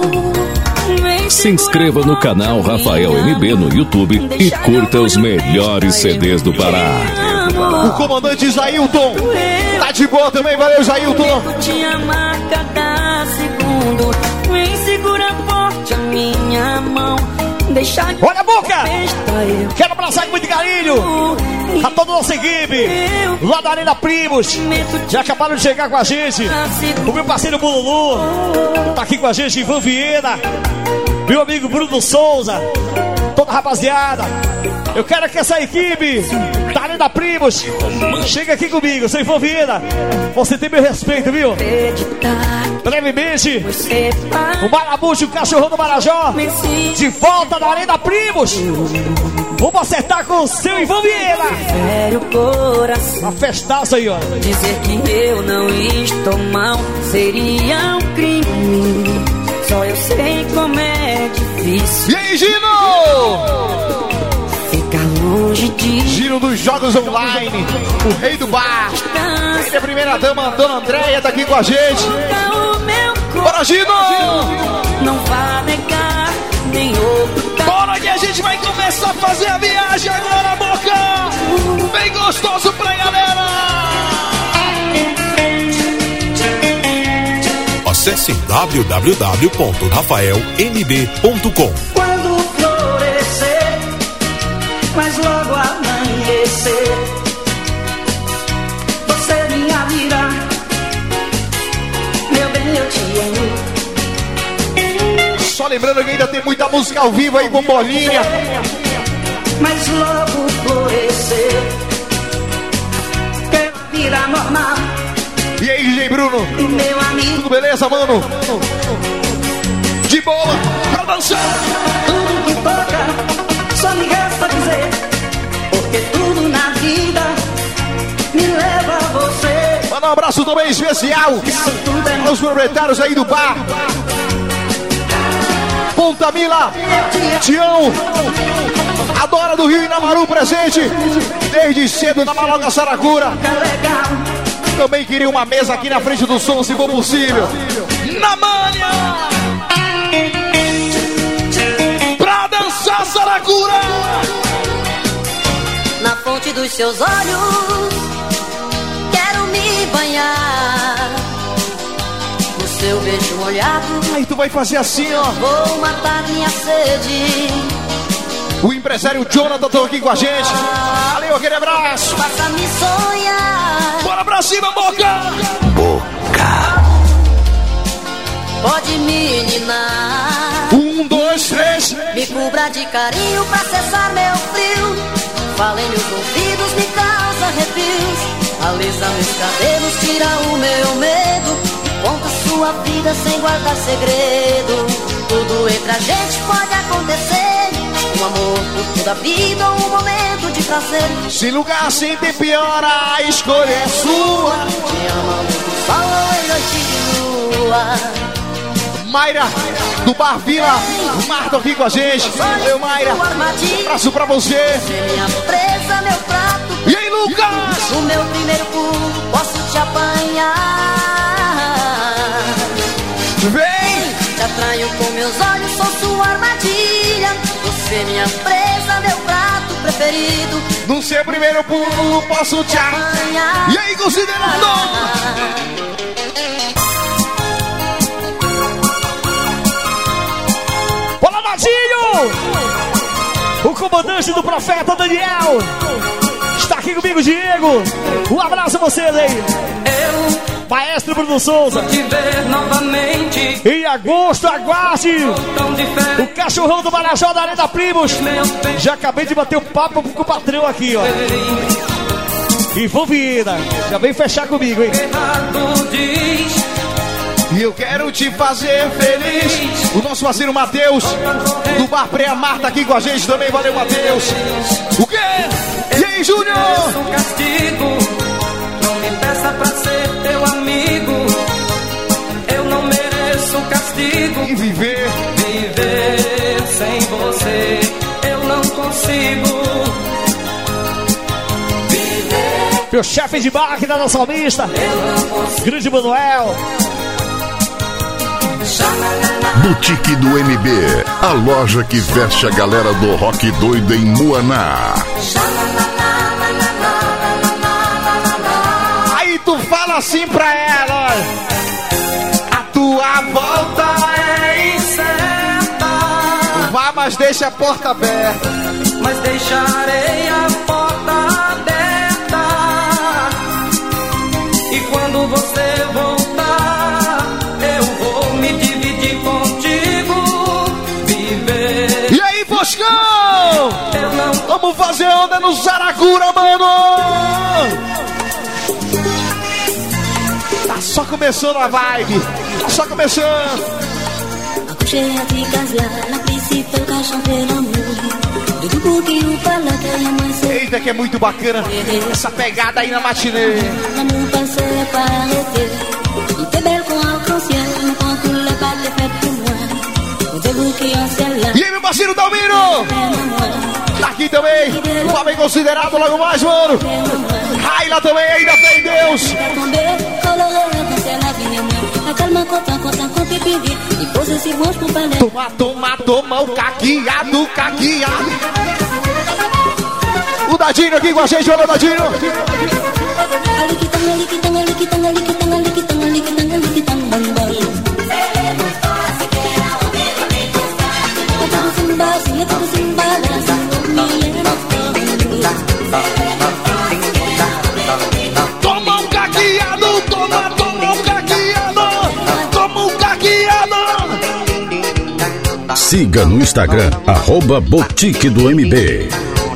Speaker 1: Se inscreva no canal Rafael MB no YouTube e curta os melhores CDs do Pará.
Speaker 4: O comandante Jailton tá de boa também, valeu, Jailton.
Speaker 12: Te amar cada segundo. Vem segura forte a minha mão. Deixa de
Speaker 4: olha a boca! Quero abraçar com muito carinho a toda a nossa equipe lá da Arena Primos. Já acabaram de chegar com a gente. O meu parceiro Bululu tá aqui com a gente, Ivan Vieira. Meu amigo Bruno Souza, toda a rapaziada. Eu quero que essa equipe da Arena Primos chegue aqui comigo, seu Ivan Vieira. Você tem meu respeito, viu? Brevemente, o Marabute, o cachorro do Marajó, de volta da Arena Primos. Vamos acertar com o seu Ivan Vieira. Uma festaça aí, ó.
Speaker 12: Dizer que eu não estou mal seria um crime. Só eu sei como é difícil.
Speaker 4: E aí, Gino?
Speaker 12: Ficar longe de...
Speaker 4: Gino dos jogos online, o rei do bar. E a primeira dama, Dona Andréia, tá aqui com a gente. Bora, Gino!
Speaker 12: Não vá negar, nem ocultar.
Speaker 4: Bora que a gente vai começar a fazer a viagem agora, boca! Bem gostoso pra galera!
Speaker 7: Acesse www.rafaelmb.com.
Speaker 6: Quando florescer, mas logo amanhecer, você minha vida, meu bem, eu te amo.
Speaker 4: Só lembrando que ainda tem muita música ao vivo aí com bolinha.
Speaker 6: Mas logo florescer, que vira normal.
Speaker 4: E aí, DJ Bruno?
Speaker 6: Meu amigo,
Speaker 4: tudo beleza, mano? De boa, pra dançar.
Speaker 6: Tudo que toca, só me resta dizer, porque tudo na vida me leva a você.
Speaker 4: Manda um abraço também especial aos proprietários aí do bar Ponta Mila, Tião, Adora do Rio e Namaru presente desde cedo na Maloca Saracura. Também queria uma mesa aqui na frente do som, se for possível. Na manha! Pra dançar Saracura!
Speaker 5: Na fonte dos seus olhos, quero me banhar. No seu beijo molhado,
Speaker 4: aí tu vai fazer assim, ó.
Speaker 5: vou matar minha sede.
Speaker 4: O empresário Jonathan tá aqui com a gente. Valeu, aquele abraço.
Speaker 5: Faça-me sonhar.
Speaker 4: Bora pra cima, boca!
Speaker 5: Boca. Pode me ninar.
Speaker 4: 1, 2, 3.
Speaker 5: Me cubra de carinho pra cessar meu frio. Fala em meus ouvidos, me causa arrepios. Alisa meus cabelos, tira o meu medo. Conta sua vida sem guardar segredo. Tudo entre a gente pode acontecer. Um amor por toda a vida, um momento de prazer.
Speaker 4: Se lugar assim tem pior, a escolha é sua.
Speaker 5: Me ama muito sol e noite de lua.
Speaker 4: Mayra, do Bar Vila, Marta aqui com a gente. Valeu, Mayra. Abraço pra você.
Speaker 5: Minha presa, meu prato.
Speaker 4: E aí, Lucas?
Speaker 5: No meu primeiro pulo, posso te apanhar.
Speaker 4: Vem!
Speaker 5: Te atraio com meus olhos, sou sua armadilha. Você minha presa, meu prato preferido.
Speaker 4: No seu primeiro pulo, posso te apanhar. E aí, considerado? Bola, Nadinho! O comandante do Profeta Daniel está aqui comigo, Diego. Um abraço a vocês aí. Maestro Bruno Souza.
Speaker 11: Te ver novamente.
Speaker 4: Em agosto, aguarde o cachorrão do Marajó da Arena Primos. Já acabei de bater um papo com o patrão aqui, ó. envolvida. Já vem fechar comigo, hein? E eu quero te fazer feliz. O nosso parceiro Matheus, do Bar Preia Mar, tá aqui com a gente também. Valeu, Matheus. O quê? E aí, Júnior?
Speaker 15: Não me peça pra ser teu amigo. Eu não mereço castigo.
Speaker 4: E viver
Speaker 15: sem você eu não consigo.
Speaker 4: Meu chefe de bar aqui da nossa lista, grande Manuel.
Speaker 2: Boutique do MB, a loja que veste a galera do rock doido em Muaná.
Speaker 4: Aí tu fala assim pra ela: a tua volta é incerta. Vá, mas deixa a porta aberta.
Speaker 15: Mas deixarei a porta aberta. E quando você voltar, eu vou me dividir contigo. Viver.
Speaker 4: E aí, Boscão? Vamos fazer onda no Saracura, mano! Tá só começando a vibe. Tá só começando. Eita, que é muito bacana essa pegada aí na matinê. E aí, meu parceiro Dalmiro? Tá aqui também. Tá bem considerado logo mais, mano. Raila também, ainda tem Deus. Toma o caqueado. O Dadinho aqui com a gente, olha o Dadinho. Toma um caqueado, toma um caqueado.
Speaker 3: Siga no Instagram, @Boutique do MB.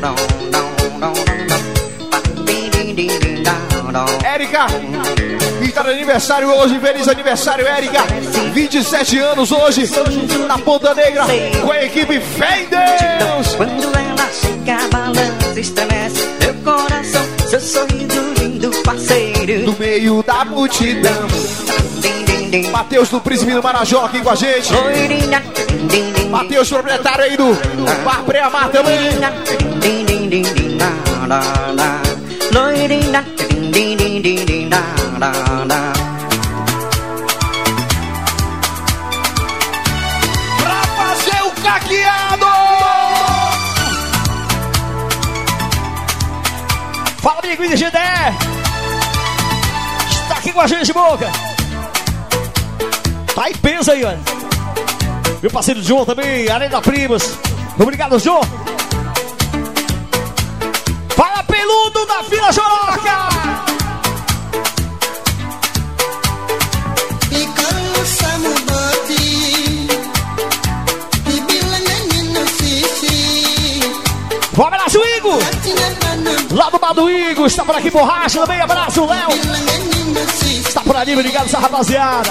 Speaker 4: Érica, que tá de aniversário hoje, feliz aniversário, Érica. 27 anos hoje, na Ponta Negra, com a equipe Fé em Deus.
Speaker 6: Quando ela chega, balança, estremece meu coração, seu sorriso lindo, parceiro.
Speaker 4: No meio da multidão. Matheus do Príncipe do Marajó aqui com a gente. Matheus, proprietário aí do Bar Preia Mar também. Pra fazer o caqueado. Fala, amigo de GDE. Está aqui com a gente, Boca. Tá aí, pensa aí, mano. Meu parceiro João também, Arena Primas. Obrigado, João. Fala, peludo da Vila Joroca. Um abraço, Igor. Lá do bar do Igor, está por aqui, Borracha também. Abraço, Léo. Está por ali, obrigado, essa rapaziada.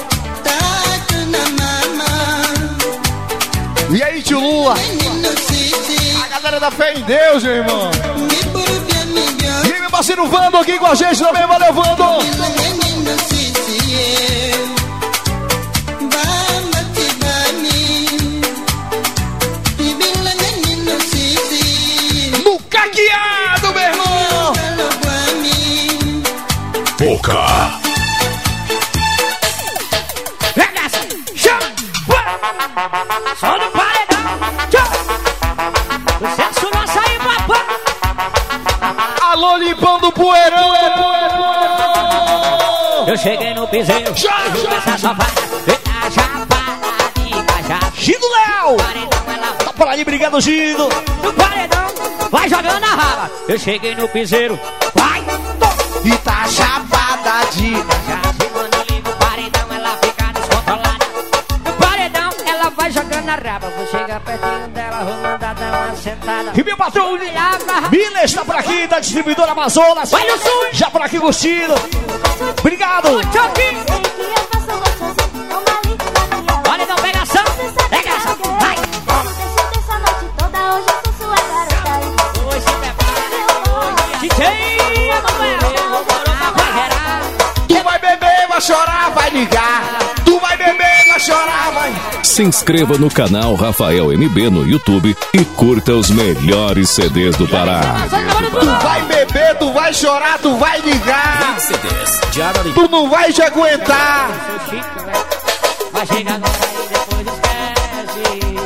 Speaker 4: E aí, tio Lula? A galera da Fé em Deus, meu irmão. E aí, meu parceiro Vando aqui com a gente também. Valeu, Vando. No caqueado, meu irmão.
Speaker 2: Boca.
Speaker 10: Só no paredão. Sucesso nosso aí, papai.
Speaker 4: Alô, limpando o poeirão.
Speaker 10: Eu cheguei no piseiro. Essa safada. A chapada de cachaça.
Speaker 4: Gido Léo. Tá por ali, obrigado, Gido.
Speaker 10: No paredão. Vai jogando a rala. Eu cheguei no piseiro. Vai.
Speaker 4: E tá chapada de
Speaker 10: cachaça. E quando eu ligo o paredão, ela fica descontrolada. No paredão, ela vai
Speaker 8: vai jogando a raba. Vou chegar pertinho dela, vou mandar dar uma sentada.
Speaker 4: E meu patrão, Mila está por aqui, da distribuidora Amazonas.
Speaker 8: Vai no sul!
Speaker 4: Já por aqui curtindo. Obrigado.
Speaker 8: Tchau, aqui. Olha, não, pegação. Pegação. Vai.
Speaker 4: Tu vai beber, vai chorar, vai ligar. Tu vai beber, vai chorar, vai.
Speaker 1: Se inscreva no canal Rafael MB no YouTube e curta os melhores CDs do Pará.
Speaker 4: Tu vai beber, tu vai chorar, tu vai ligar. Tu não vai te aguentar.
Speaker 8: Vai chegar agora e depois esquece.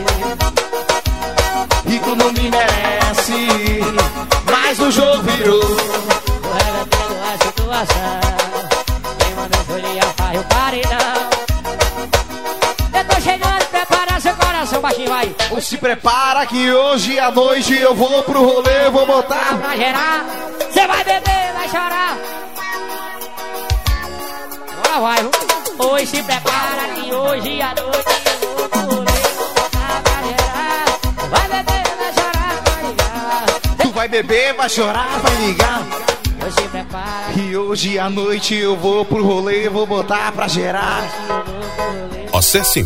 Speaker 4: E tu não me merece. Mas o jogo virou.
Speaker 8: O revertendo a situação. Quem mandou foi ligar, eu parei não. Eu tô chegando, prepara seu coração, baixinho, vai.
Speaker 4: Se prepara que hoje à noite eu vou pro rolê, vou botar
Speaker 8: pra gerar. Cê vai beber, vai chorar. Agora vai, hoje se prepara que hoje à noite eu vou pro rolê, vou botar pra gerar. Vai beber, vai chorar, vai ligar.
Speaker 4: Tu vai beber, vai chorar, vai ligar.
Speaker 8: Hoje se prepara
Speaker 4: que hoje à noite eu vou pro rolê, vou botar pra gerar.
Speaker 7: Acesse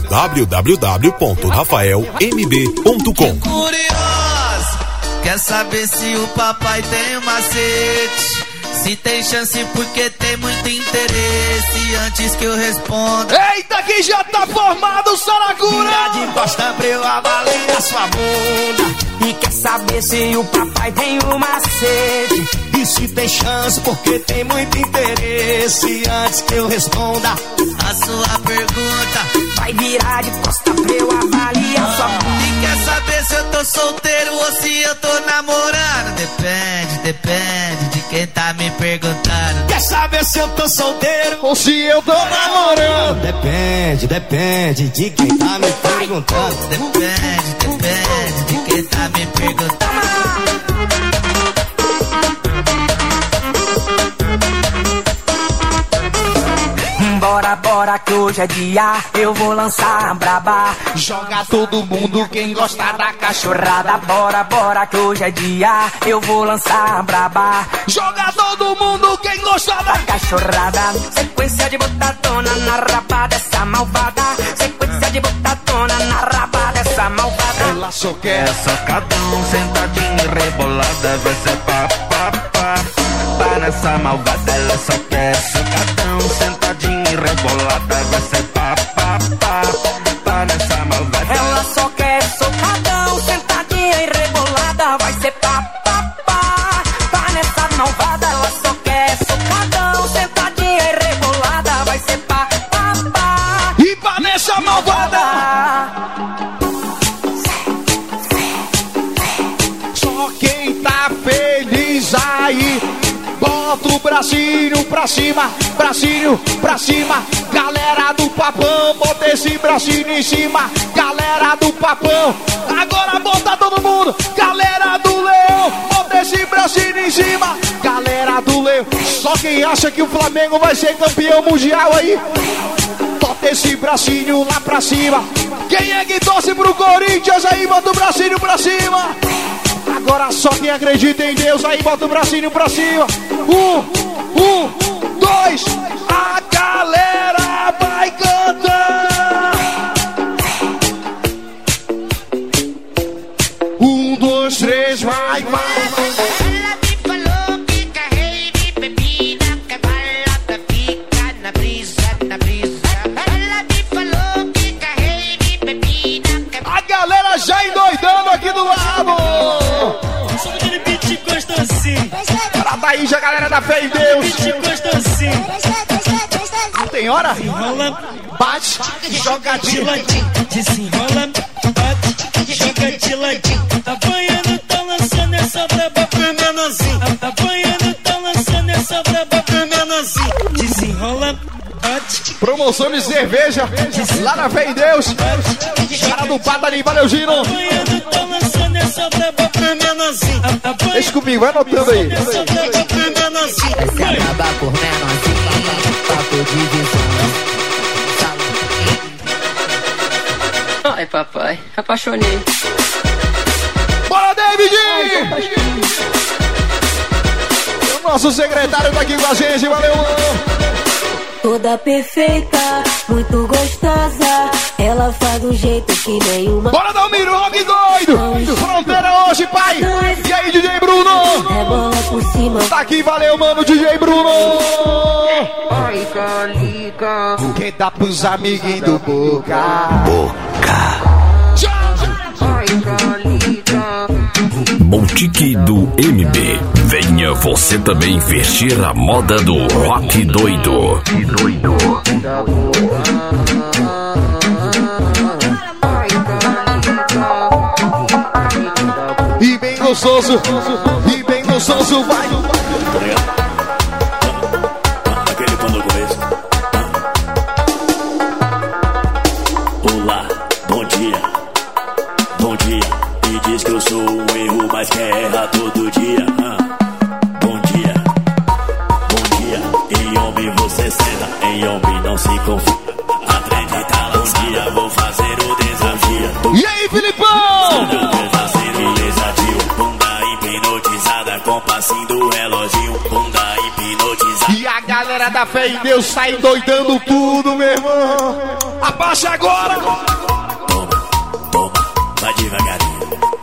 Speaker 7: www.rafaelmb.com.
Speaker 16: Curioso, quer saber se o papai tem um macete? Se tem chance porque tem muito interesse. Antes que eu responda,
Speaker 4: eita que já tá formado, Saragura!
Speaker 16: Tira de costa pra eu avaliar sua bunda.
Speaker 6: E quer saber se o papai tem um macete?
Speaker 16: E se tem chance porque tem muito interesse. Antes que eu responda a sua pergunta,
Speaker 6: vai virar de costa pra eu avaliar sua bunda.
Speaker 16: E quer saber se eu tô solteiro ou se eu tô namorando? Depende de quem tá me perguntando. Quer saber se eu tô solteiro
Speaker 4: ou se eu tô namorando?
Speaker 16: Depende de quem tá me perguntando. Depende de quem tá me perguntando.
Speaker 6: Bora que hoje é dia, eu vou lançar a braba.
Speaker 4: Joga todo mundo quem gosta da cachorrada.
Speaker 6: Bora que hoje é dia, eu vou lançar a braba.
Speaker 4: Joga todo mundo quem gosta da
Speaker 6: cachorrada. Sequência de botadona na raba dessa malvada. Sequência de botadona na raba dessa malvada.
Speaker 4: Ela só quer
Speaker 16: socadão, sentadinha e rebolada. Vai ser pá. Nessa malvada ela só quer socadão, sentadinha e rebolada. Vai ser pá. Nessa malvada
Speaker 6: ela só quer socadão, sentadinha e rebolada. Vai ser pá. Nessa malvada ela só quer socadão, sentadinha e rebolada. Vai ser pá.
Speaker 4: E pá nessa malvada. Só quem tá feliz aí, bota o bracinho pra cima, bracinho pra cima. Galera do Papão, bota esse bracinho em cima. Galera do Papão, agora bota todo mundo. Galera do Leão, bota esse bracinho em cima. Galera do Leão, só quem acha que o Flamengo vai ser campeão mundial aí, bota esse bracinho lá pra cima. Quem é que torce pro Corinthians aí, bota o bracinho pra cima. Agora só quem acredita em Deus aí, bota o bracinho pra cima. 1, 2, a galera vai cantar. 1, 2, 3, vai.
Speaker 17: Ela me falou que carrei de bebida, que a balada fica na brisa. Ela me falou que carrei de bebida.
Speaker 4: A galera já endoidando aqui do lado.
Speaker 18: Só aquele beat gostosinho.
Speaker 4: Para daí já, galera da fé em Deus.
Speaker 18: Beat gostosinho.
Speaker 4: Não tem hora?
Speaker 18: Desenrola,
Speaker 4: bate, joga de ladinho.
Speaker 18: Desenrola, bate, joga de ladinho. Apanhando, tá lançando essa braba pro menorzinho. Apanhando, tá lançando essa braba pro menorzinho. Desenrola, bate.
Speaker 4: Promoção de cerveja lá na fé em Deus. Cara do Pata ali, valeu, Gino.
Speaker 18: Apanhando, tá lançando essa braba pro menorzinho.
Speaker 4: Deixa comigo, vai anotando aí.
Speaker 6: Vai se acabar por menorzinho, papo de visão.
Speaker 19: Ai, papai, apaixonei.
Speaker 4: Bora, David! O nosso secretário tá aqui com a gente, valeu!
Speaker 12: Toda perfeita, muito gostosa. Ela faz um jeito que nenhuma.
Speaker 4: Bora dar um mirogue doido! Fronteira hoje, pai! E aí, DJ Bruno?
Speaker 12: Rebola por cima.
Speaker 4: Tá aqui, valeu, mano, DJ Bruno!
Speaker 17: Ai, calica.
Speaker 4: Que dá pros amiguinhos do Boca?
Speaker 17: Ai, calica.
Speaker 1: Boutique do MB. Venha você também vestir a moda do rock doido.
Speaker 4: E bem gostoso, vai.
Speaker 20: Aquele pão no começo. Olá, bom dia. E diz que eu sou um erro, mas quer errar todo dia. Bom dia. Em homem você senta, em homem não se confia. Aprende, tá lá. Um dia vou fazer o desafio.
Speaker 4: E aí, Filipão?
Speaker 20: Bunda hipnotizada com passinho do reloginho. Bunda hipnotizada.
Speaker 4: E a galera da fé em Deus sai doidando tudo, meu irmão. Abaixa agora.
Speaker 20: Toma, vai devagarinho.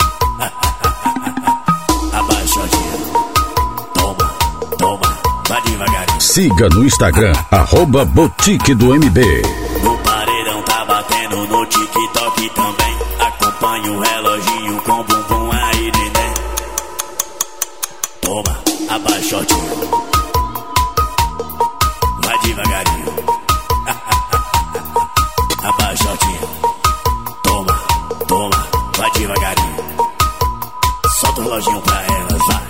Speaker 20: Abaixa o dia. Toma, vai devagarinho.
Speaker 3: Siga no Instagram, @Boutique do MB.
Speaker 20: O paredão tá batendo no TikTok também. Acompanha o reloginho com bumbum aí, neném. Toma, abaixa o dia. Vai devagarinho. Abaixa o dia. Toma, vai devagarinho. Solta o reloginho pra elas, vai.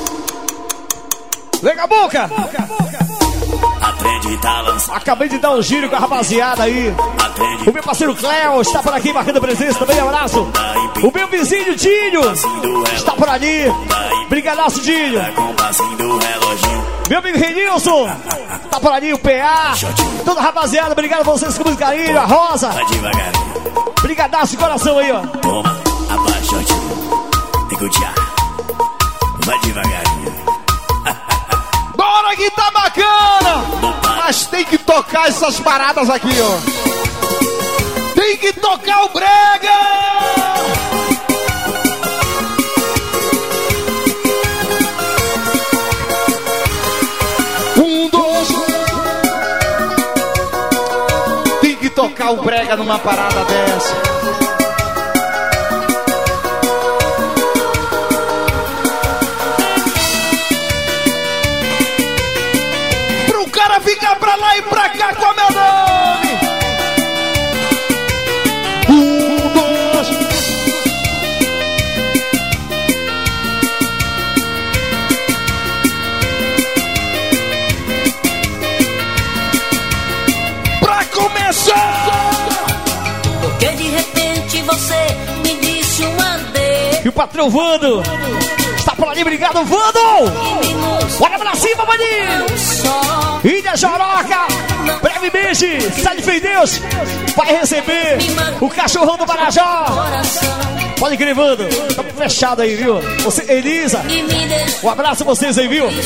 Speaker 4: Lega a boca!
Speaker 20: A trend tá lançada.
Speaker 4: Acabei de dar um giro com a rapaziada aí. O meu parceiro Cléo está por aqui marcando presença também, abraço. O meu vizinho Dinho está por ali. Brigadaço, Dinho. Meu amigo Renilson está por ali, o PA. Toda a rapaziada, obrigado a vocês com muito carinho. A Rosa. Brigadaço de coração aí, ó.
Speaker 20: Toma, abaixa o tio. Tem que odiar. Vai devagarinho.
Speaker 4: Bora que tá bacana! Mas tem que tocar essas paradas aqui, ó. Tem que tocar o brega! Tem que tocar o brega numa parada dessa. Fica pra lá e pra cá com meu nome. 1, 2. Pra começar.
Speaker 12: Porque de repente você me disse um adeus.
Speaker 4: E o patrão Vando está por ali, obrigado, Vando. Bora pra cima, maninho. Ilha Joroca, brevemente, sai de fé em Deus, vai receber o cachorrão do Marajó. Pode crer, Vando, estamos fechados aí, viu? Você, Elisa, um abraço a vocês aí, viu?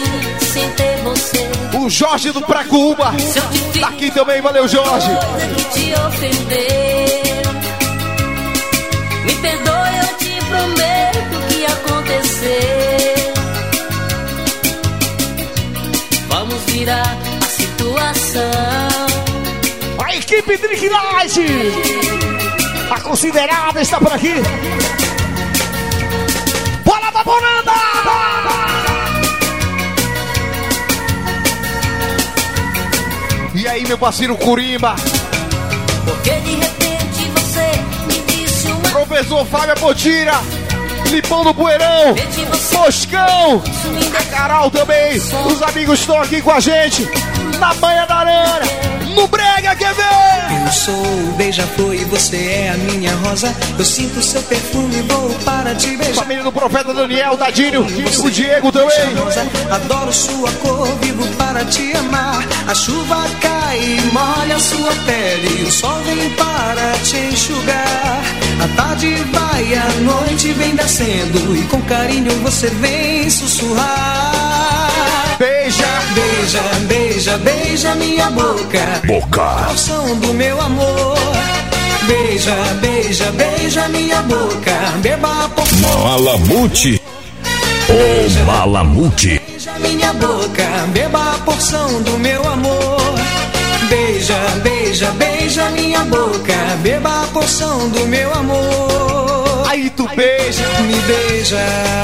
Speaker 4: O Jorge do Pracuba, tá aqui também, valeu, Jorge.
Speaker 12: Me perdoe, eu te prometo o que aconteceu. Vamos virar a situação.
Speaker 4: A equipe Drink Light, a considerada, está por aqui. Bora, Baboranda! E aí, meu parceiro Curimba?
Speaker 12: Porque de repente você me disse uma...
Speaker 4: Professor Fábio Potira, Lipão do Poeirão, Moscão, a Carol também. Os amigos estão aqui com a gente na Banha da Arana, no Brega, quer ver?
Speaker 6: Eu sou o beija-flor e você é a minha rosa. Eu sinto seu perfume e vou para te beijar.
Speaker 4: Família do Profeta Daniel, Dadinho, o Diego também.
Speaker 6: Adoro sua cor, vivo para te amar. A chuva cai e molha sua pele, o sol vem para te enxugar. tarde vai, a noite vem descendo e com carinho você vem sussurrar.
Speaker 4: Beija,
Speaker 6: beija, beija, beija minha boca.
Speaker 2: Boca.
Speaker 6: Ao som do meu amor. Beija, beija, beija minha boca. Beba a porção.
Speaker 3: Malamute. O Malamute.
Speaker 6: Beija minha boca. Beba a porção do meu amor. Beija, beija, beija minha boca. Beba a porção do meu amor.
Speaker 4: Aí tu beija,
Speaker 6: me beija.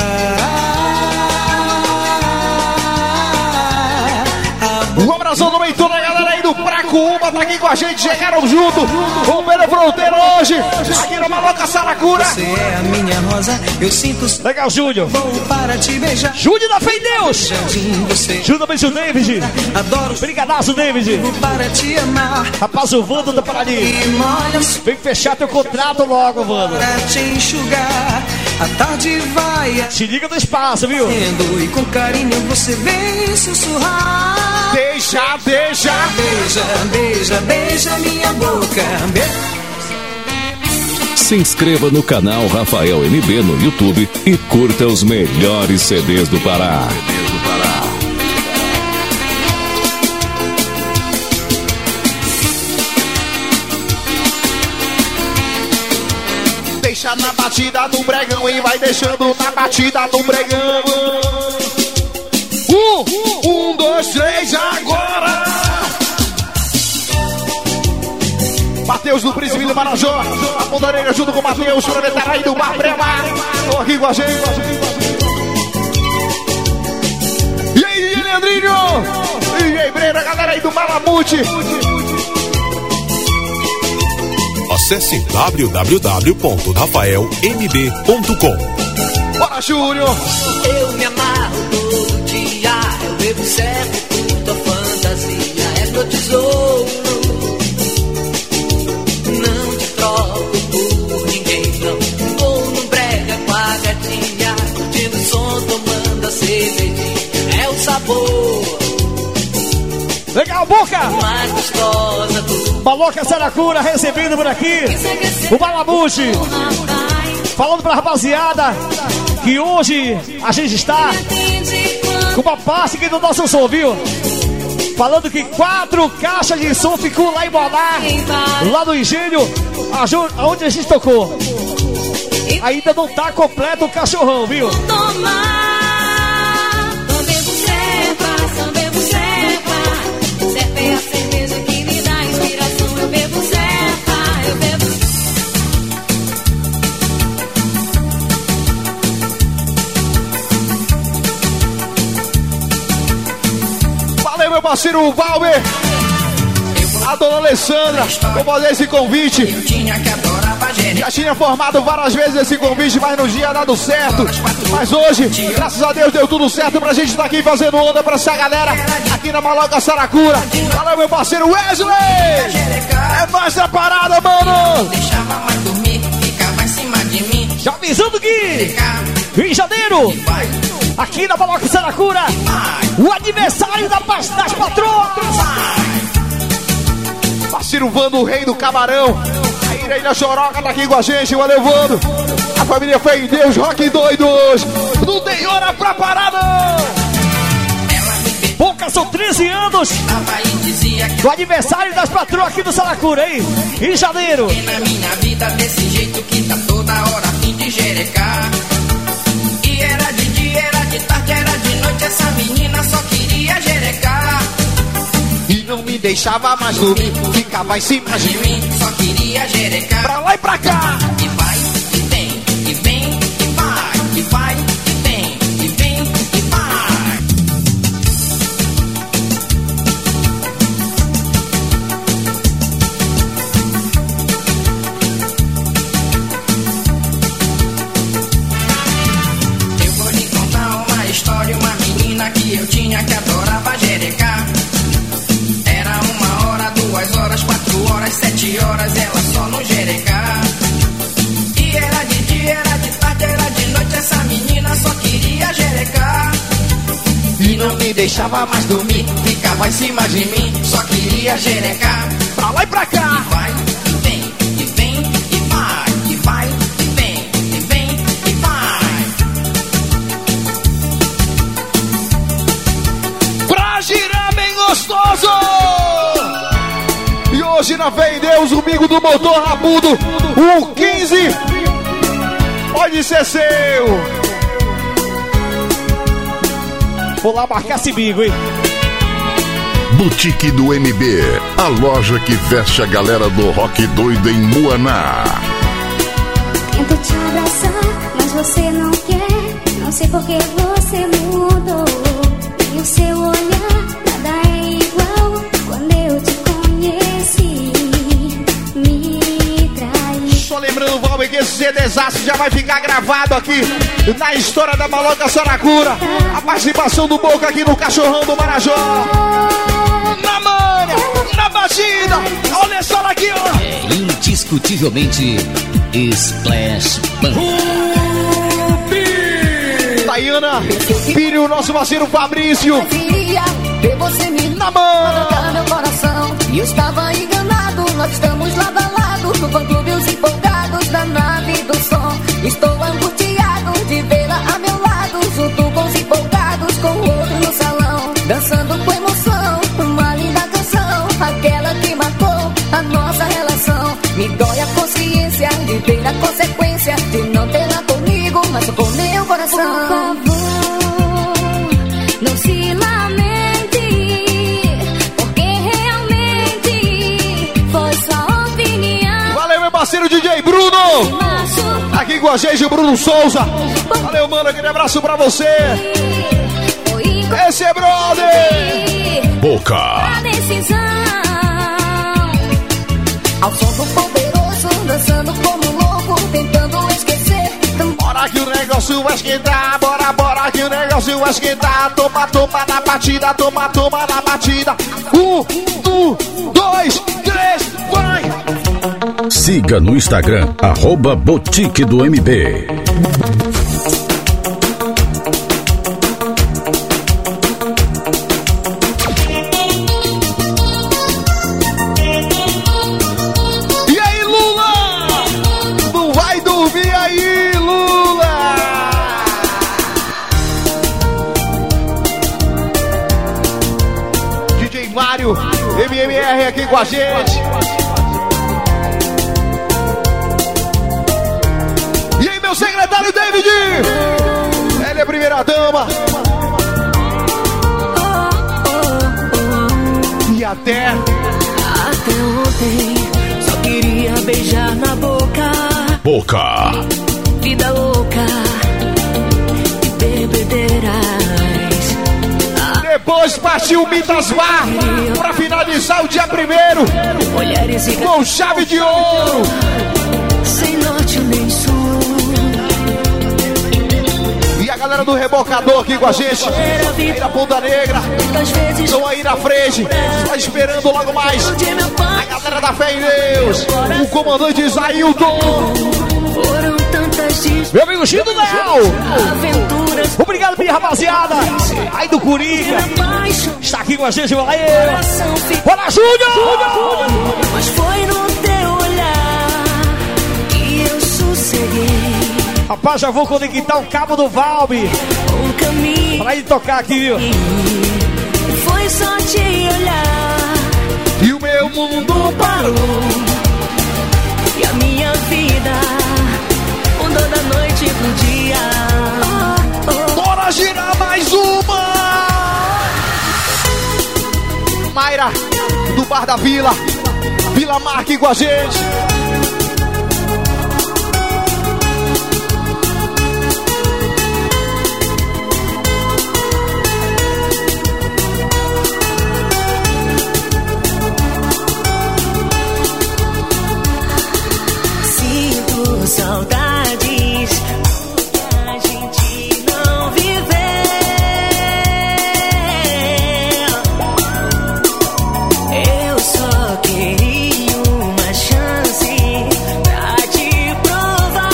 Speaker 4: Um abração também toda a galera aí do Pracuúba, tá aqui com a gente, chegaram junto, vamos ver a fronteira hoje, aqui na Maloca Saracura.
Speaker 6: Você é a minha rosa, eu sinto.
Speaker 4: Legal, Júnior.
Speaker 6: Vou para te beijar.
Speaker 4: Júnior da Fé em Deus.
Speaker 6: Júnior
Speaker 4: beijo, David.
Speaker 6: Adoro.
Speaker 4: Brigadaço, David.
Speaker 6: Vou para te amar.
Speaker 4: Rapaz, o Vando da Parali. Vem fechar teu contrato logo, Vando.
Speaker 6: Para te enxugar, a tarde vai.
Speaker 4: Te liga do espaço, viu?
Speaker 6: E com carinho você vem sussurrar.
Speaker 4: Beija, beija.
Speaker 6: Beija, beija, beija minha boca.
Speaker 1: Se inscreva no canal Rafael MB no YouTube e curta os melhores CDs do Pará.
Speaker 4: Deixa na batida do bregão e vai deixando na batida do bregão. 1, 2, 3, agora! Matheus do Príncipe do Marajó, a Ponta Negra junto com o Matheus, proletário aí do Bar Brema. Tô aqui com a gente. E aí, Leandrinho? E aí, Brena, galera aí do Malamute.
Speaker 7: Acesse www.rafaelmb.com.
Speaker 4: Bora, Júnior!
Speaker 15: Eu me amarro todo dia, eu bebo certo, tua fantasia é meu tesouro. Não te troco por ninguém, não. Vou no brega com a gatinha, curtindo o som, tomando a cervejinha. É o sabor.
Speaker 4: Legal, Boca!
Speaker 15: Mais gostosa do
Speaker 4: Maloca Saracura recebendo por aqui o Malamute. Falando pra rapaziada que hoje a gente está com uma parte aqui do nosso som, viu? Falando que 4 caixas de som ficou lá em Bonar, lá no Engenho, onde a gente tocou. Ainda não tá completo o cachorrão, viu? Meu parceiro Valber, a dona Alessandra, vou fazer esse convite. Já tinha formado várias vezes esse convite, mas não tinha dado certo. Mas hoje, graças a Deus, deu tudo certo pra gente estar aqui fazendo onda pra essa galera aqui na Maloca Saracura. Valeu, meu parceiro Wesley! É mais a parada, mano! Já avisando que em janeiro, aqui na Maloca Saracura, o aniversário das patroas. Parceiro Vando, o rei do camarão. A Ireia Choroca tá aqui com a gente, valeu, Vando. A família Fé em Deus, Rock Doidos. Não tem hora pra parada. Boca, são 13 anos do aniversário das patroas aqui do Saracura, hein? Em janeiro.
Speaker 15: Na minha vida desse jeito que tá toda hora a fim de jerecar. E era de dia, era de tarde, era de noite. Essa menina só queria jerecar.
Speaker 4: E não me deixava mais dormir, ficava em cima de mim.
Speaker 15: Só queria jerecar.
Speaker 4: Pra lá e pra cá.
Speaker 15: E vai, e vem, e vem, e vai. E vai, e vem, e vem, e vai. Eu vou lhe contar uma história, uma menina que eu tinha que adorava jerecar. Era 1 hora, 2 horas, 4 horas, 7 horas, ela só no jerecar. E era de dia, era de tarde, era de noite, essa menina só queria jerecar.
Speaker 4: E não me deixava mais dormir, ficava em cima de mim, só queria jerecar. Pra lá e pra cá.
Speaker 15: E vai, e vem, e vem, e vai, e vai,
Speaker 4: na fé em Deus, o bingo do motor rabudo, o 15 pode ser seu.
Speaker 21: Vou lá marcar esse bingo, hein?
Speaker 2: Boutique do MB, a loja que veste a galera do rock doido em Muaná.
Speaker 5: Tento te abraçar, mas você não quer. Não sei por que você mudou. E o seu olhar, nada é igual. Quando eu te conheci, me traí.
Speaker 4: Só lembrando, Valber, que esse CDzaço já vai ficar gravado aqui na história da Maloca Saracura. A participação do Boca aqui no Cachorrão do Marajó. Na manha, na batida, olha só aqui, ó.
Speaker 10: É indiscutivelmente Splash Band.
Speaker 4: Tayana, filho, nosso parceiro Fabrício.
Speaker 6: Ver você me
Speaker 4: na manha.
Speaker 6: Meu coração, e eu estava enganado. Nós estamos lado a lado, no fã-clube os empolgados da nave do som. Estou angustiado de vê-la a meu lado, junto com os empolgados, com o outro no salão, dançando com emoção, uma linda canção, aquela que marcou a nossa relação. Me dói a consciência de ver a consequência de não tê-la comigo, mas com meu coração.
Speaker 5: Por favor, não se lamente, porque realmente foi sua opinião.
Speaker 4: Valeu, meu parceiro DJ Bruno, aqui com a gente, o Bruno Souza. Valeu, mano, aquele abraço pra você. Esse é brother
Speaker 2: Boca.
Speaker 5: A decisão.
Speaker 6: Ao som do poderoso, dançando como louco, tentando esquecer.
Speaker 4: Bora que o negócio vai esquentar, bora que o negócio vai esquentar. Toma na batida, toma na batida. 1, 2, 3, vai!
Speaker 3: Siga no Instagram, @Boutique do MB.
Speaker 4: E aí, Lula? Não vai dormir aí, Lula? DJ Mário, MMR aqui com a gente. E aí, meu secretário David? Ela é a primeira dama. E até
Speaker 12: ontem só queria beijar na boca.
Speaker 2: Boca.
Speaker 12: Vida louca e bebedeiras.
Speaker 4: Depois partiu o Mitas Bar pra finalizar o dia 1º com chave de ouro.
Speaker 12: Sem norte nem sul.
Speaker 4: E a galera do Rebocador aqui com a gente, aí na Ponta Negra, estão aí na frente, só esperando logo mais. A galera da Fé em Deus, o comandante Isailton.
Speaker 12: Foram tantas
Speaker 4: meu amigo Chico Léo. Obrigado, minha rapaziada. Aí do Curica, está aqui com a gente, valeu. Bora, Júnior!
Speaker 12: Mas foi no teu olhar que eu sosseguei.
Speaker 4: Rapaz, já vou conectar o cabo do Valbe pra ele tocar aqui, viu?
Speaker 12: Foi só te olhar
Speaker 4: e o meu mundo parou.
Speaker 12: E a minha vida mudou da noite pro dia.
Speaker 4: Bora girar mais uma! Mayra, do Bar da Vila, Vila Marque com a gente.
Speaker 12: Saudades, a gente não viver. Eu só queria uma chance pra te provar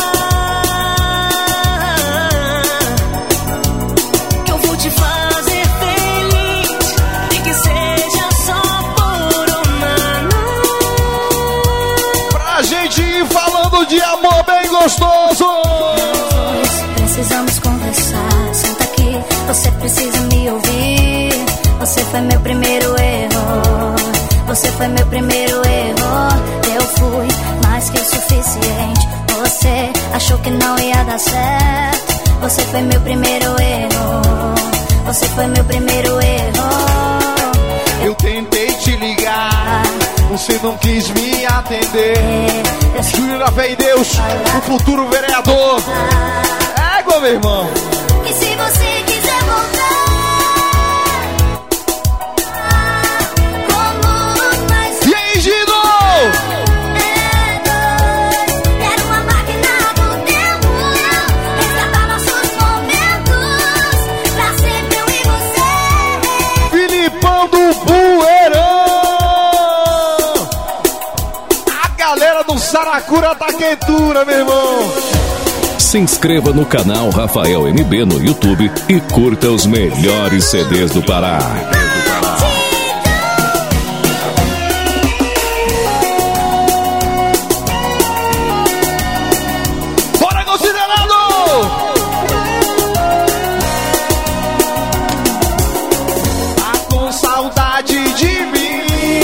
Speaker 12: que eu vou te fazer feliz, nem que seja só por uma noite.
Speaker 4: Pra gente ir falando de amor bem gostoso.
Speaker 5: Precisamos conversar, senta aqui, você precisa me ouvir. Você foi meu primeiro erro, você foi meu primeiro erro. suficiente. Você achou que não ia dar certo. Você foi meu primeiro erro. Você foi meu primeiro erro.
Speaker 4: Eu tentei te ligar, você não quis me atender. Júlio da Fé em Deus, o futuro vereador. Égua, meu irmão.
Speaker 5: E se você quiser voltar, como mais?
Speaker 4: E aí, Gido?
Speaker 5: Era uma máquina do tempo, resgatar nossos momentos, pra sempre eu e você.
Speaker 4: Filipão do Bueirão. A galera do Saracura tá quentura, meu irmão.
Speaker 1: Se inscreva no canal Rafael MB no YouTube e curta os melhores CDs do Pará.
Speaker 4: Bora, considerado! Tá com saudade de mim.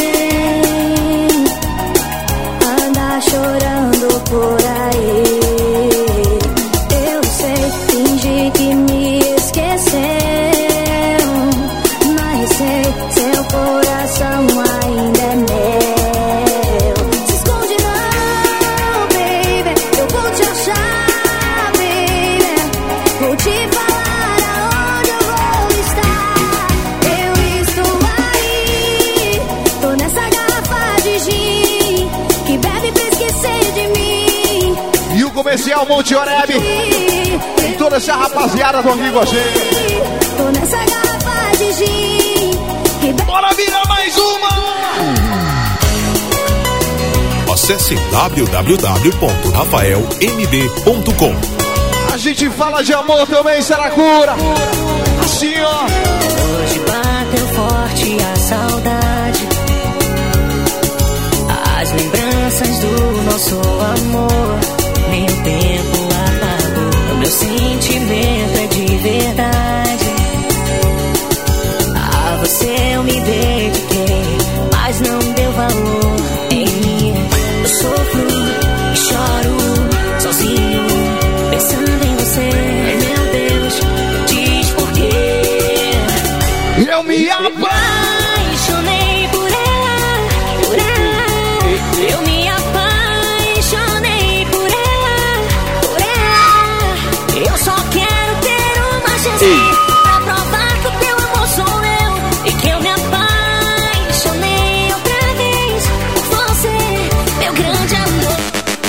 Speaker 5: Anda chorando por aí. Que me esqueceu, mas sei, seu coração ainda é meu. Se esconde não, baby, eu vou te achar, baby. Vou te falar aonde eu vou estar. Eu estou aí, tô nessa garrafa de gin, que bebe pra esquecer de mim.
Speaker 4: E o comercial Monte Oreb. Toda essa rapaziada do amigo a gente.
Speaker 5: Tô nessa garrafa de gin.
Speaker 4: Bora virar mais uma!
Speaker 7: Acesse www.rafaelmb.com.
Speaker 4: A gente fala de amor também, Saracura. Assim, ó.
Speaker 12: Hoje bateu forte a saudade, as lembranças do nosso amor. Nem o tempo apagou, o meu sentimento é de verdade. A você eu me dediquei, mas não deu valor em mim. Eu sofro e choro sozinho, pensando em você. Meu Deus, diz por quê.
Speaker 4: Eu me
Speaker 12: apaixonei por ela, por ela. Eu me apaixonei por ela, por ela. Eu só quero ter uma chance pra provar que o teu amor sou eu e que eu me apaixonei outra vez por você, meu grande amor.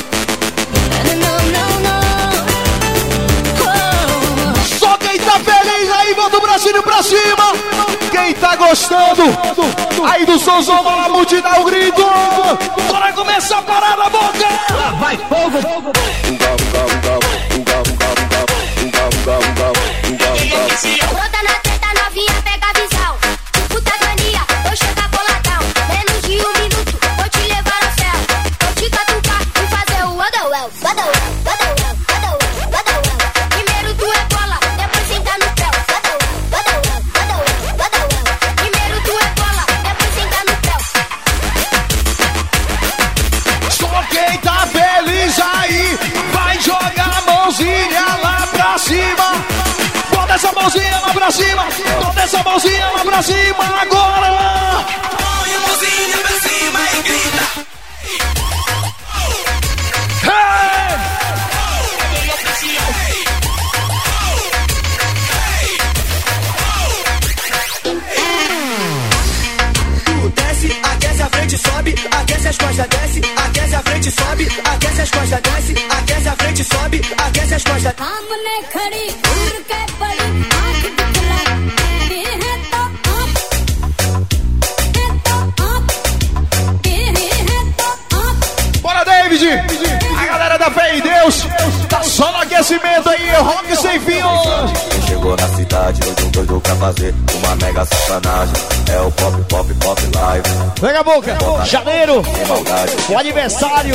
Speaker 4: Só quem tá feliz aí, bota o bracinho pra cima. Quem tá gostando aí do somzão, a multidão, o grito. Bora começar a parar na boca. Lá vai fogo, fogo.
Speaker 5: Brota na teta, novinha, pega a visão. Puta mania, vou chegar boladão. Menos de um minuto, vou te levar ao céu. Vou te catucar e fazer o Wonderwell. Wonderwell, Wonderwell, Wonderwell, Wonderwell. Primeiro tu é bola, depois senta no pé. Wonderwell, Wonderwell, Wonderwell. Primeiro tu é bola, depois senta no pé.
Speaker 4: Só quem tá feliz aí vai jogar a mãozinha lá pra cima. Bota essa mãozinha lá pra cima. Bota essa mãozinha lá pra cima agora.
Speaker 16: Põe a mãozinha pra cima e grita.
Speaker 6: Desce, aquece a frente, sobe, aquece as costas, desce, aquece a frente, sobe, aquece as costas, desce, aquece a frente, sobe, aquece as costas.
Speaker 5: सामने खड़ी दूर के बड़ी आँख दिखलाई है तो
Speaker 4: Bora, David! A galera da Fé em Deus tá só no aquecimento aí, rock sem fim.
Speaker 9: Chegou na cidade, doido pra fazer uma mega sacanagem. É o pop, pop, pop live.
Speaker 21: Pega a boca, janeiro, o aniversário.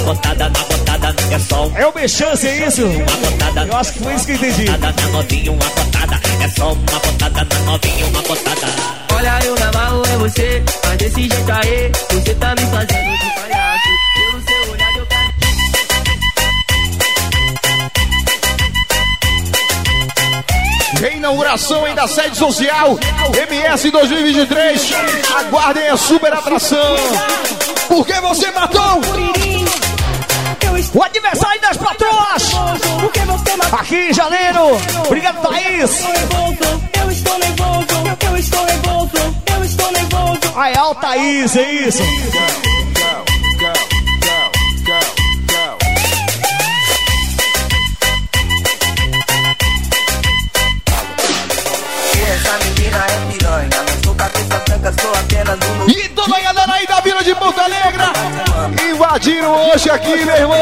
Speaker 21: É o Mexance, é isso? Eu acho que foi isso que eu entendi.
Speaker 11: É só uma botada na novinha, uma botada. Olha, eu me amarro em você, mas desse jeito aí, você tá me fazendo de palhaço. Pelo seu olhar eu quero.
Speaker 4: inauguração aí da sede social MS 2023. Aguardem a super atração. Por que você matou?
Speaker 21: O aniversário das patroas aqui em janeiro. Obrigado, Thaís.
Speaker 18: Eu estou nervoso.
Speaker 21: Aí, ó, o Thaís, é isso.
Speaker 4: E toda a galera aí da Vila de Ponta Negra invadiram hoje aqui, meu irmão.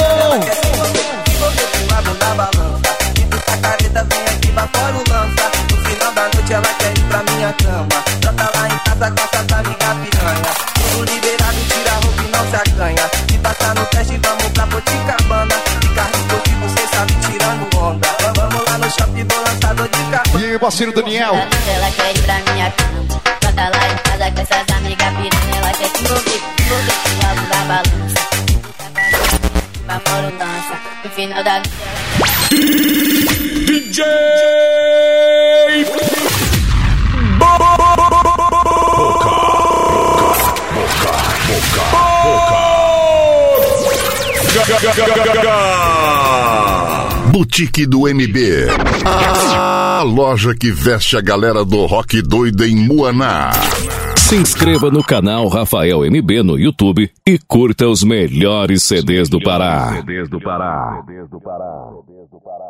Speaker 6: No final da noite ela quer ir pra minha cama. Trata lá em casa com essas amigas piranha. Tudo liberado, tira a roupa e não se acanha. Se passar no teste, vamos pra Boticabana. De carro esportivo, cê sabe, tirando onda. Vamos lá no shopping, vou lançar dor de carro.
Speaker 4: E aí, parceiro Daniel?
Speaker 5: Ela quer ir pra minha cama. Trata lá em casa com essas amigas piranha. Ela quer te envolver com o lado da balança. Namoro dança, no final da noite
Speaker 1: DJ
Speaker 2: Boutique do MB. A loja que veste a galera do rock doido em Muaná.
Speaker 1: Se inscreva no canal Rafael MB no YouTube e curta os melhores CDs do Pará.